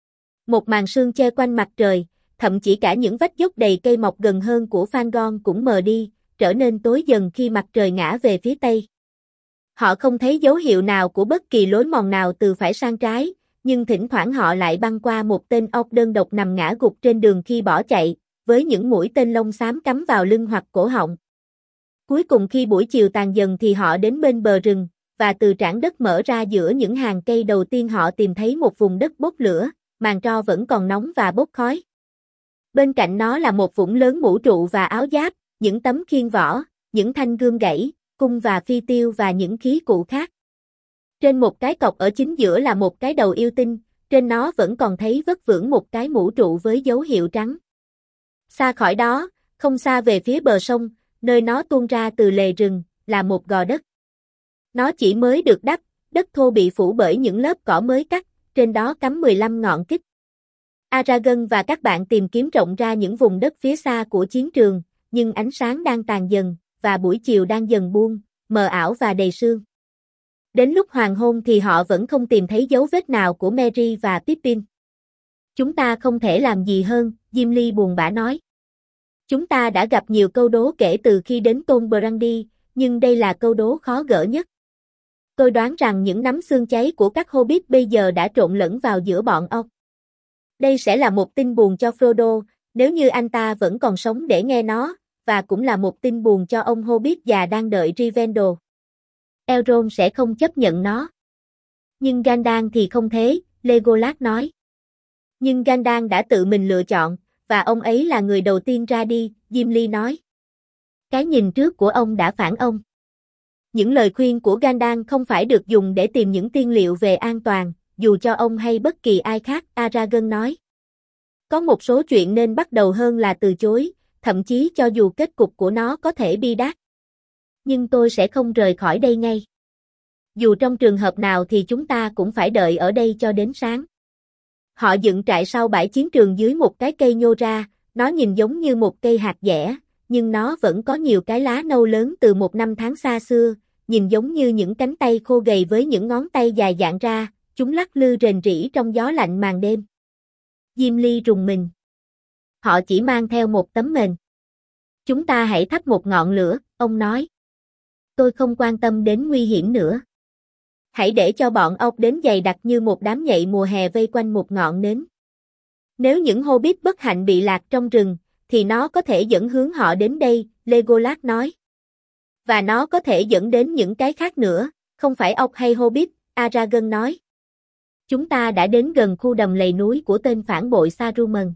Một màn sương che quanh mặt trời, thậm chí cả những vách dốc đầy cây mọc gần hơn của Fangorn cũng mờ đi, trở nên tối dần khi mặt trời ngã về phía tây. Họ không thấy dấu hiệu nào của bất kỳ lối mòn nào từ phải sang trái, nhưng thỉnh thoảng họ lại băng qua một tên ốc đơn độc nằm ngã gục trên đường khi bỏ chạy, với những mũi tên lông xám cắm vào lưng hoặc cổ họng. Cuối cùng khi buổi chiều tàn dần thì họ đến bên bờ rừng, và từ trảng đất mở ra giữa những hàng cây đầu tiên họ tìm thấy một vùng đất bốc lửa, màn tro vẫn còn nóng và bốc khói. Bên cạnh nó là một vũng lớn mũ trụ và áo giáp, những tấm khiên võ, những thanh gươm gãy, cung và phi tiêu và những khí cụ khác. Trên một cái cọc ở chính giữa là một cái đầu yêu tinh, trên nó vẫn còn thấy vất vưởng một cái mũ trụ với dấu hiệu trắng. Xa khỏi đó, không xa về phía bờ sông, nơi nó tuôn ra từ lề rừng, là một gò đất. Nó chỉ mới được đắp, đất thô bị phủ bởi những lớp cỏ mới cắt, trên đó cắm 15 ngọn kích. Aragorn và các bạn tìm kiếm rộng ra những vùng đất phía xa của chiến trường, nhưng ánh sáng đang tàn dần, và buổi chiều đang dần buông, mờ ảo và đầy sương. Đến lúc hoàng hôn thì họ vẫn không tìm thấy dấu vết nào của Merry và Pippin. Chúng ta không thể làm gì hơn, Gimli buồn bã nói. Chúng ta đã gặp nhiều câu đố kể từ khi đến Tôn Brandy, nhưng đây là câu đố khó gỡ nhất. Tôi đoán rằng những nắm xương cháy của các Hobbit bây giờ đã trộn lẫn vào giữa bọn ốc. Đây sẽ là một tin buồn cho Frodo, nếu như anh ta vẫn còn sống để nghe nó, và cũng là một tin buồn cho ông Hobbit già đang đợi Rivendell. Elrond sẽ không chấp nhận nó. Nhưng Gandalf thì không thế, Legolas nói. Nhưng Gandalf đã tự mình lựa chọn, và ông ấy là người đầu tiên ra đi, Gimli nói. Cái nhìn trước của ông đã phản ông. Những lời khuyên của Gandalf không phải được dùng để tìm những tiên liệu về an toàn, dù cho ông hay bất kỳ ai khác, Aragorn nói. Có một số chuyện nên bắt đầu hơn là từ chối, thậm chí cho dù kết cục của nó có thể bi đát. Nhưng tôi sẽ không rời khỏi đây ngay. Dù trong trường hợp nào thì chúng ta cũng phải đợi ở đây cho đến sáng. Họ dựng trại sau bãi chiến trường dưới một cái cây nhô ra, nó nhìn giống như một cây hạt dẻ, nhưng nó vẫn có nhiều cái lá nâu lớn từ một năm tháng xa xưa, nhìn giống như những cánh tay khô gầy với những ngón tay dài dạn ra, chúng lắc lư rền rĩ trong gió lạnh màn đêm. Gimli rùng mình. Họ chỉ mang theo một tấm mền. Chúng ta hãy thắp một ngọn lửa, ông nói. Tôi không quan tâm đến nguy hiểm nữa. Hãy để cho bọn ốc đến dày đặc như một đám nhạy mùa hè vây quanh một ngọn nến. Nếu những Hobbit bất hạnh bị lạc trong rừng, thì nó có thể dẫn hướng họ đến đây, Legolas nói. Và nó có thể dẫn đến những cái khác nữa, không phải ốc hay Hobbit, Aragorn nói. Chúng ta đã đến gần khu đầm lầy núi của tên phản bội Saruman.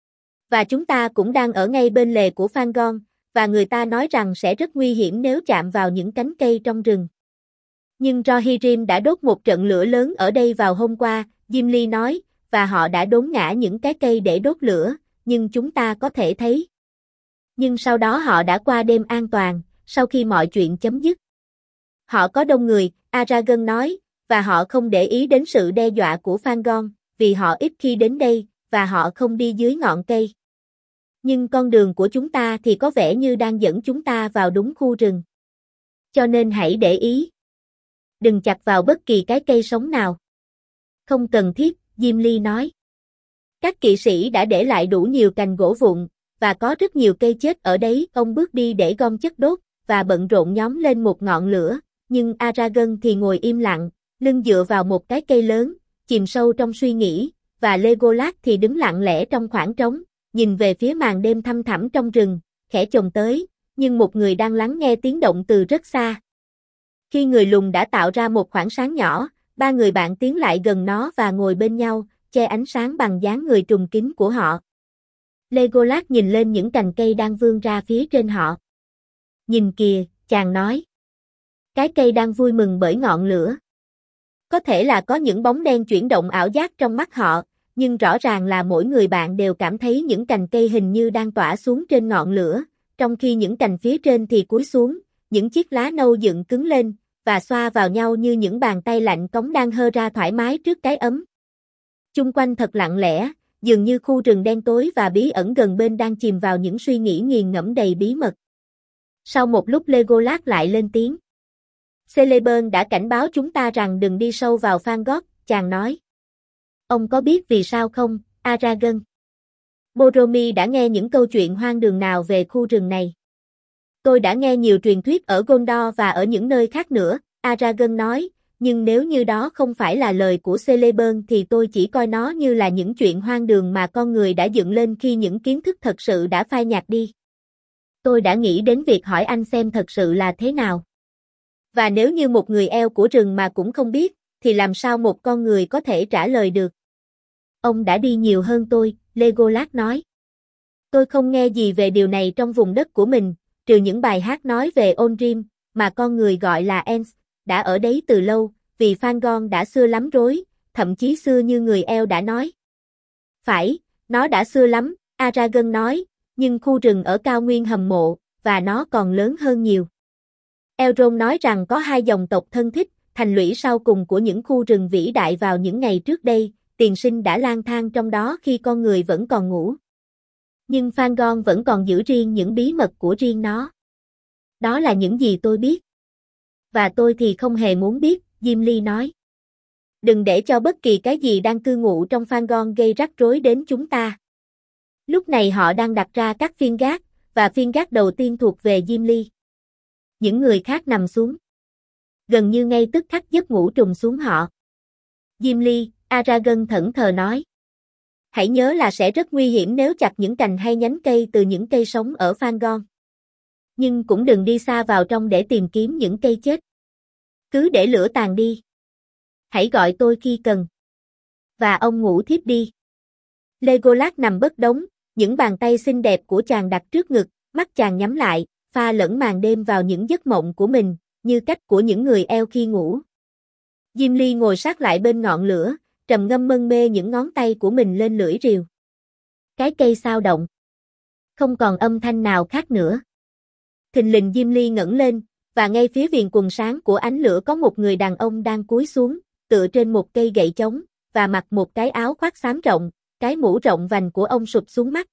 Và chúng ta cũng đang ở ngay bên lề của Fangorn, và người ta nói rằng sẽ rất nguy hiểm nếu chạm vào những cánh cây trong rừng. Nhưng Rohirrim đã đốt một trận lửa lớn ở đây vào hôm qua, Gimli nói, và họ đã đốn ngã những cái cây để đốt lửa, nhưng chúng ta có thể thấy. Nhưng sau đó họ đã qua đêm an toàn, sau khi mọi chuyện chấm dứt. Họ có đông người, Aragorn nói, và họ không để ý đến sự đe dọa của Fangorn, vì họ ít khi đến đây, và họ không đi dưới ngọn cây. Nhưng con đường của chúng ta thì có vẻ như đang dẫn chúng ta vào đúng khu rừng. Cho nên hãy để ý. Đừng chặt vào bất kỳ cái cây sống nào. Không cần thiết, Gimli nói. Các kỵ sĩ đã để lại đủ nhiều cành gỗ vụn, và có rất nhiều cây chết ở đấy. Ông bước đi để gom chất đốt, và bận rộn nhóm lên một ngọn lửa, nhưng Aragorn thì ngồi im lặng, lưng dựa vào một cái cây lớn, chìm sâu trong suy nghĩ, và Legolas thì đứng lặng lẽ trong khoảng trống, nhìn về phía màn đêm thăm thẳm trong rừng, khẽ chồm tới, nhưng một người đang lắng nghe tiếng động từ rất xa. Khi người lùn đã tạo ra một khoảng sáng nhỏ, ba người bạn tiến lại gần nó và ngồi bên nhau, che ánh sáng bằng dáng người trùng kín của họ. Legolas nhìn lên những cành cây đang vươn ra phía trên họ. Nhìn kìa, chàng nói. Cái cây đang vui mừng bởi ngọn lửa. Có thể là có những bóng đen chuyển động ảo giác trong mắt họ, nhưng rõ ràng là mỗi người bạn đều cảm thấy những cành cây hình như đang tỏa xuống trên ngọn lửa, trong khi những cành phía trên thì cúi xuống, những chiếc lá nâu dựng cứng lên, và xoa vào nhau như những bàn tay lạnh cống đang hơ ra thoải mái trước cái ấm. Chung quanh thật lặng lẽ, dường như khu rừng đen tối và bí ẩn gần bên đang chìm vào những suy nghĩ nghiền ngẫm đầy bí mật. Sau một lúc Legolas lại lên tiếng. Celeborn đã cảnh báo chúng ta rằng đừng đi sâu vào Fangorn, chàng nói. Ông có biết vì sao không, Aragorn? Boromir đã nghe những câu chuyện hoang đường nào về khu rừng này? Tôi đã nghe nhiều truyền thuyết ở Gondor và ở những nơi khác nữa, Aragorn nói, nhưng nếu như đó không phải là lời của Celeborn thì tôi chỉ coi nó như là những chuyện hoang đường mà con người đã dựng lên khi những kiến thức thật sự đã phai nhạt đi. Tôi đã nghĩ đến việc hỏi anh xem thật sự là thế nào. Và nếu như một người eo của rừng mà cũng không biết, thì làm sao một con người có thể trả lời được? Ông đã đi nhiều hơn tôi, Legolas nói. Tôi không nghe gì về điều này trong vùng đất của mình, trừ những bài hát nói về Ondrim, mà con người gọi là Ents, đã ở đấy từ lâu, vì Fangorn đã xưa lắm rối, thậm chí xưa như người eo đã nói. Phải, nó đã xưa lắm, Aragorn nói, nhưng khu rừng ở cao nguyên hầm mộ, và nó còn lớn hơn nhiều. Elrond nói rằng có hai dòng tộc thân thích, thành lũy sau cùng của những khu rừng vĩ đại vào những ngày trước đây, tiền sinh đã lang thang trong đó khi con người vẫn còn ngủ. Nhưng Fangorn vẫn còn giữ riêng những bí mật của riêng nó. Đó là những gì tôi biết. Và tôi thì không hề muốn biết, Gimli nói. Đừng để cho bất kỳ cái gì đang cư ngụ trong Fangorn gây rắc rối đến chúng ta. Lúc này họ đang đặt ra các phiên gác, và phiên gác đầu tiên thuộc về Gimli. Những người khác nằm xuống. Gần như ngay tức khắc giấc ngủ trùng xuống họ. Gimli, Aragorn thẫn thờ nói. Hãy nhớ là sẽ rất nguy hiểm nếu chặt những cành hay nhánh cây từ những cây sống ở Fangorn. Nhưng cũng đừng đi xa vào trong để tìm kiếm những cây chết. Cứ để lửa tàn đi. Hãy gọi tôi khi cần. Và ông ngủ thiếp đi. Legolas nằm bất động, những bàn tay xinh đẹp của chàng đặt trước ngực, mắt chàng nhắm lại, pha lẫn màn đêm vào những giấc mộng của mình, như cách của những người eo khi ngủ. Gimli ngồi sát lại bên ngọn lửa, trầm ngâm mân mê những ngón tay của mình lên lưỡi rìu. Cái cây xao động. Không còn âm thanh nào khác nữa. Thình lình Gimli ngẩng lên, và ngay phía viền quần sáng của ánh lửa có một người đàn ông đang cúi xuống, tựa trên một cây gậy chống, và mặc một cái áo khoác xám rộng, cái mũ rộng vành của ông sụp xuống mắt.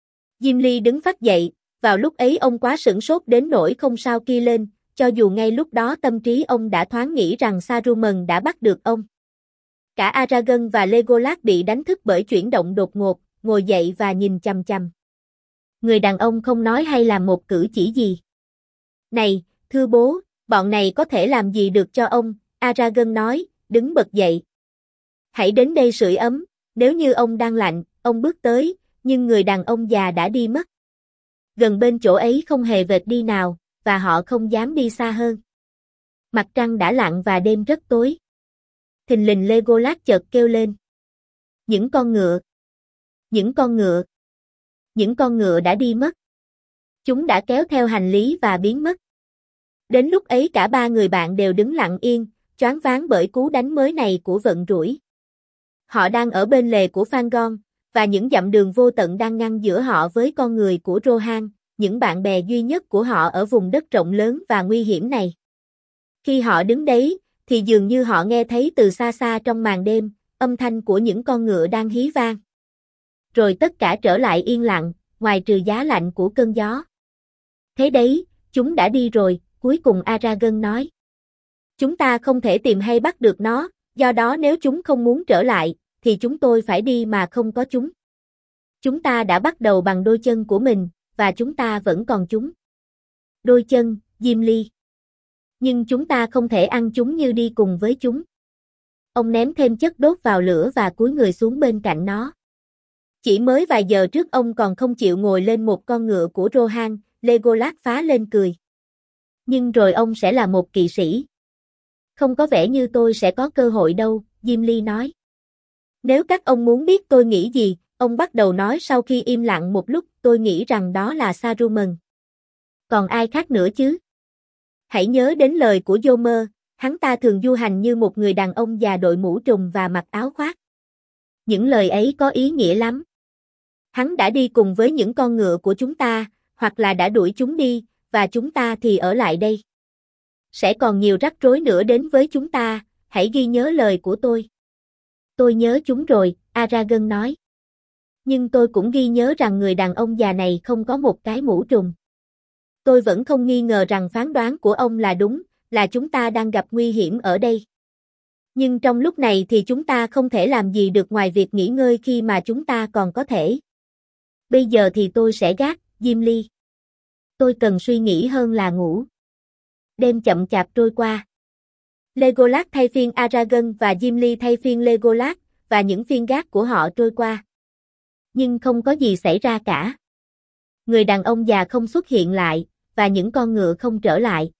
Gimli đứng phắt dậy, vào lúc ấy ông quá sửng sốt đến nỗi không sao kia lên, cho dù ngay lúc đó tâm trí ông đã thoáng nghĩ rằng Saruman đã bắt được ông. Cả Aragorn và Legolas bị đánh thức bởi chuyển động đột ngột, ngồi dậy và nhìn chằm chằm. Người đàn ông không nói hay làm một cử chỉ gì. Này, thưa bố, bọn này có thể làm gì được cho ông, Aragorn nói, đứng bật dậy. Hãy đến đây sưởi ấm, nếu như ông đang lạnh, ông bước tới, nhưng người đàn ông già đã đi mất. Gần bên chỗ ấy không hề vệt đi nào, và họ không dám đi xa hơn. Mặt trăng đã lặn và đêm rất tối. Thình lình Legolas chợt kêu lên. Những con ngựa. Những con ngựa. Những con ngựa đã đi mất. Chúng đã kéo theo hành lý và biến mất. Đến lúc ấy cả ba người bạn đều đứng lặng yên, choáng váng bởi cú đánh mới này của vận rủi. Họ đang ở bên lề của Fangorn, và những dặm đường vô tận đang ngăn giữa họ với con người của Rohan, những bạn bè duy nhất của họ ở vùng đất rộng lớn và nguy hiểm này. Khi họ đứng đấy, thì dường như họ nghe thấy từ xa xa trong màn đêm, âm thanh của những con ngựa đang hí vang. Rồi tất cả trở lại yên lặng, ngoài trừ giá lạnh của cơn gió. Thế đấy, chúng đã đi rồi, cuối cùng Aragorn nói. Chúng ta không thể tìm hay bắt được nó, do đó nếu chúng không muốn trở lại, thì chúng tôi phải đi mà không có chúng. Chúng ta đã bắt đầu bằng đôi chân của mình, và chúng ta vẫn còn chúng. Đôi chân, Gimli. Nhưng chúng ta không thể ăn chúng như đi cùng với chúng. Ông ném thêm chất đốt vào lửa và cúi người xuống bên cạnh nó. Chỉ mới vài giờ trước ông còn không chịu ngồi lên một con ngựa của Rohan, Legolas phá lên cười. Nhưng rồi ông sẽ là một kỵ sĩ. Không có vẻ như tôi sẽ có cơ hội đâu, Gimli nói. Nếu các ông muốn biết tôi nghĩ gì, ông bắt đầu nói sau khi im lặng một lúc, tôi nghĩ rằng đó là Saruman. Còn ai khác nữa chứ? Hãy nhớ đến lời của Yomer, hắn ta thường du hành như một người đàn ông già đội mũ trùm và mặc áo khoác. Những lời ấy có ý nghĩa lắm. Hắn đã đi cùng với những con ngựa của chúng ta, hoặc là đã đuổi chúng đi, và chúng ta thì ở lại đây. Sẽ còn nhiều rắc rối nữa đến với chúng ta, hãy ghi nhớ lời của tôi. Tôi nhớ chúng rồi, Aragorn nói. Nhưng tôi cũng ghi nhớ rằng người đàn ông già này không có một cái mũ trùm. Tôi vẫn không nghi ngờ rằng phán đoán của ông là đúng, là chúng ta đang gặp nguy hiểm ở đây. Nhưng trong lúc này thì chúng ta không thể làm gì được ngoài việc nghỉ ngơi khi mà chúng ta còn có thể. Bây giờ thì tôi sẽ gác, Gimli. Tôi cần suy nghĩ hơn là ngủ. Đêm chậm chạp trôi qua. Legolas thay phiên Aragorn và Gimli thay phiên Legolas, và những phiên gác của họ trôi qua. Nhưng không có gì xảy ra cả. Người đàn ông già không xuất hiện lại, và những con ngựa không trở lại.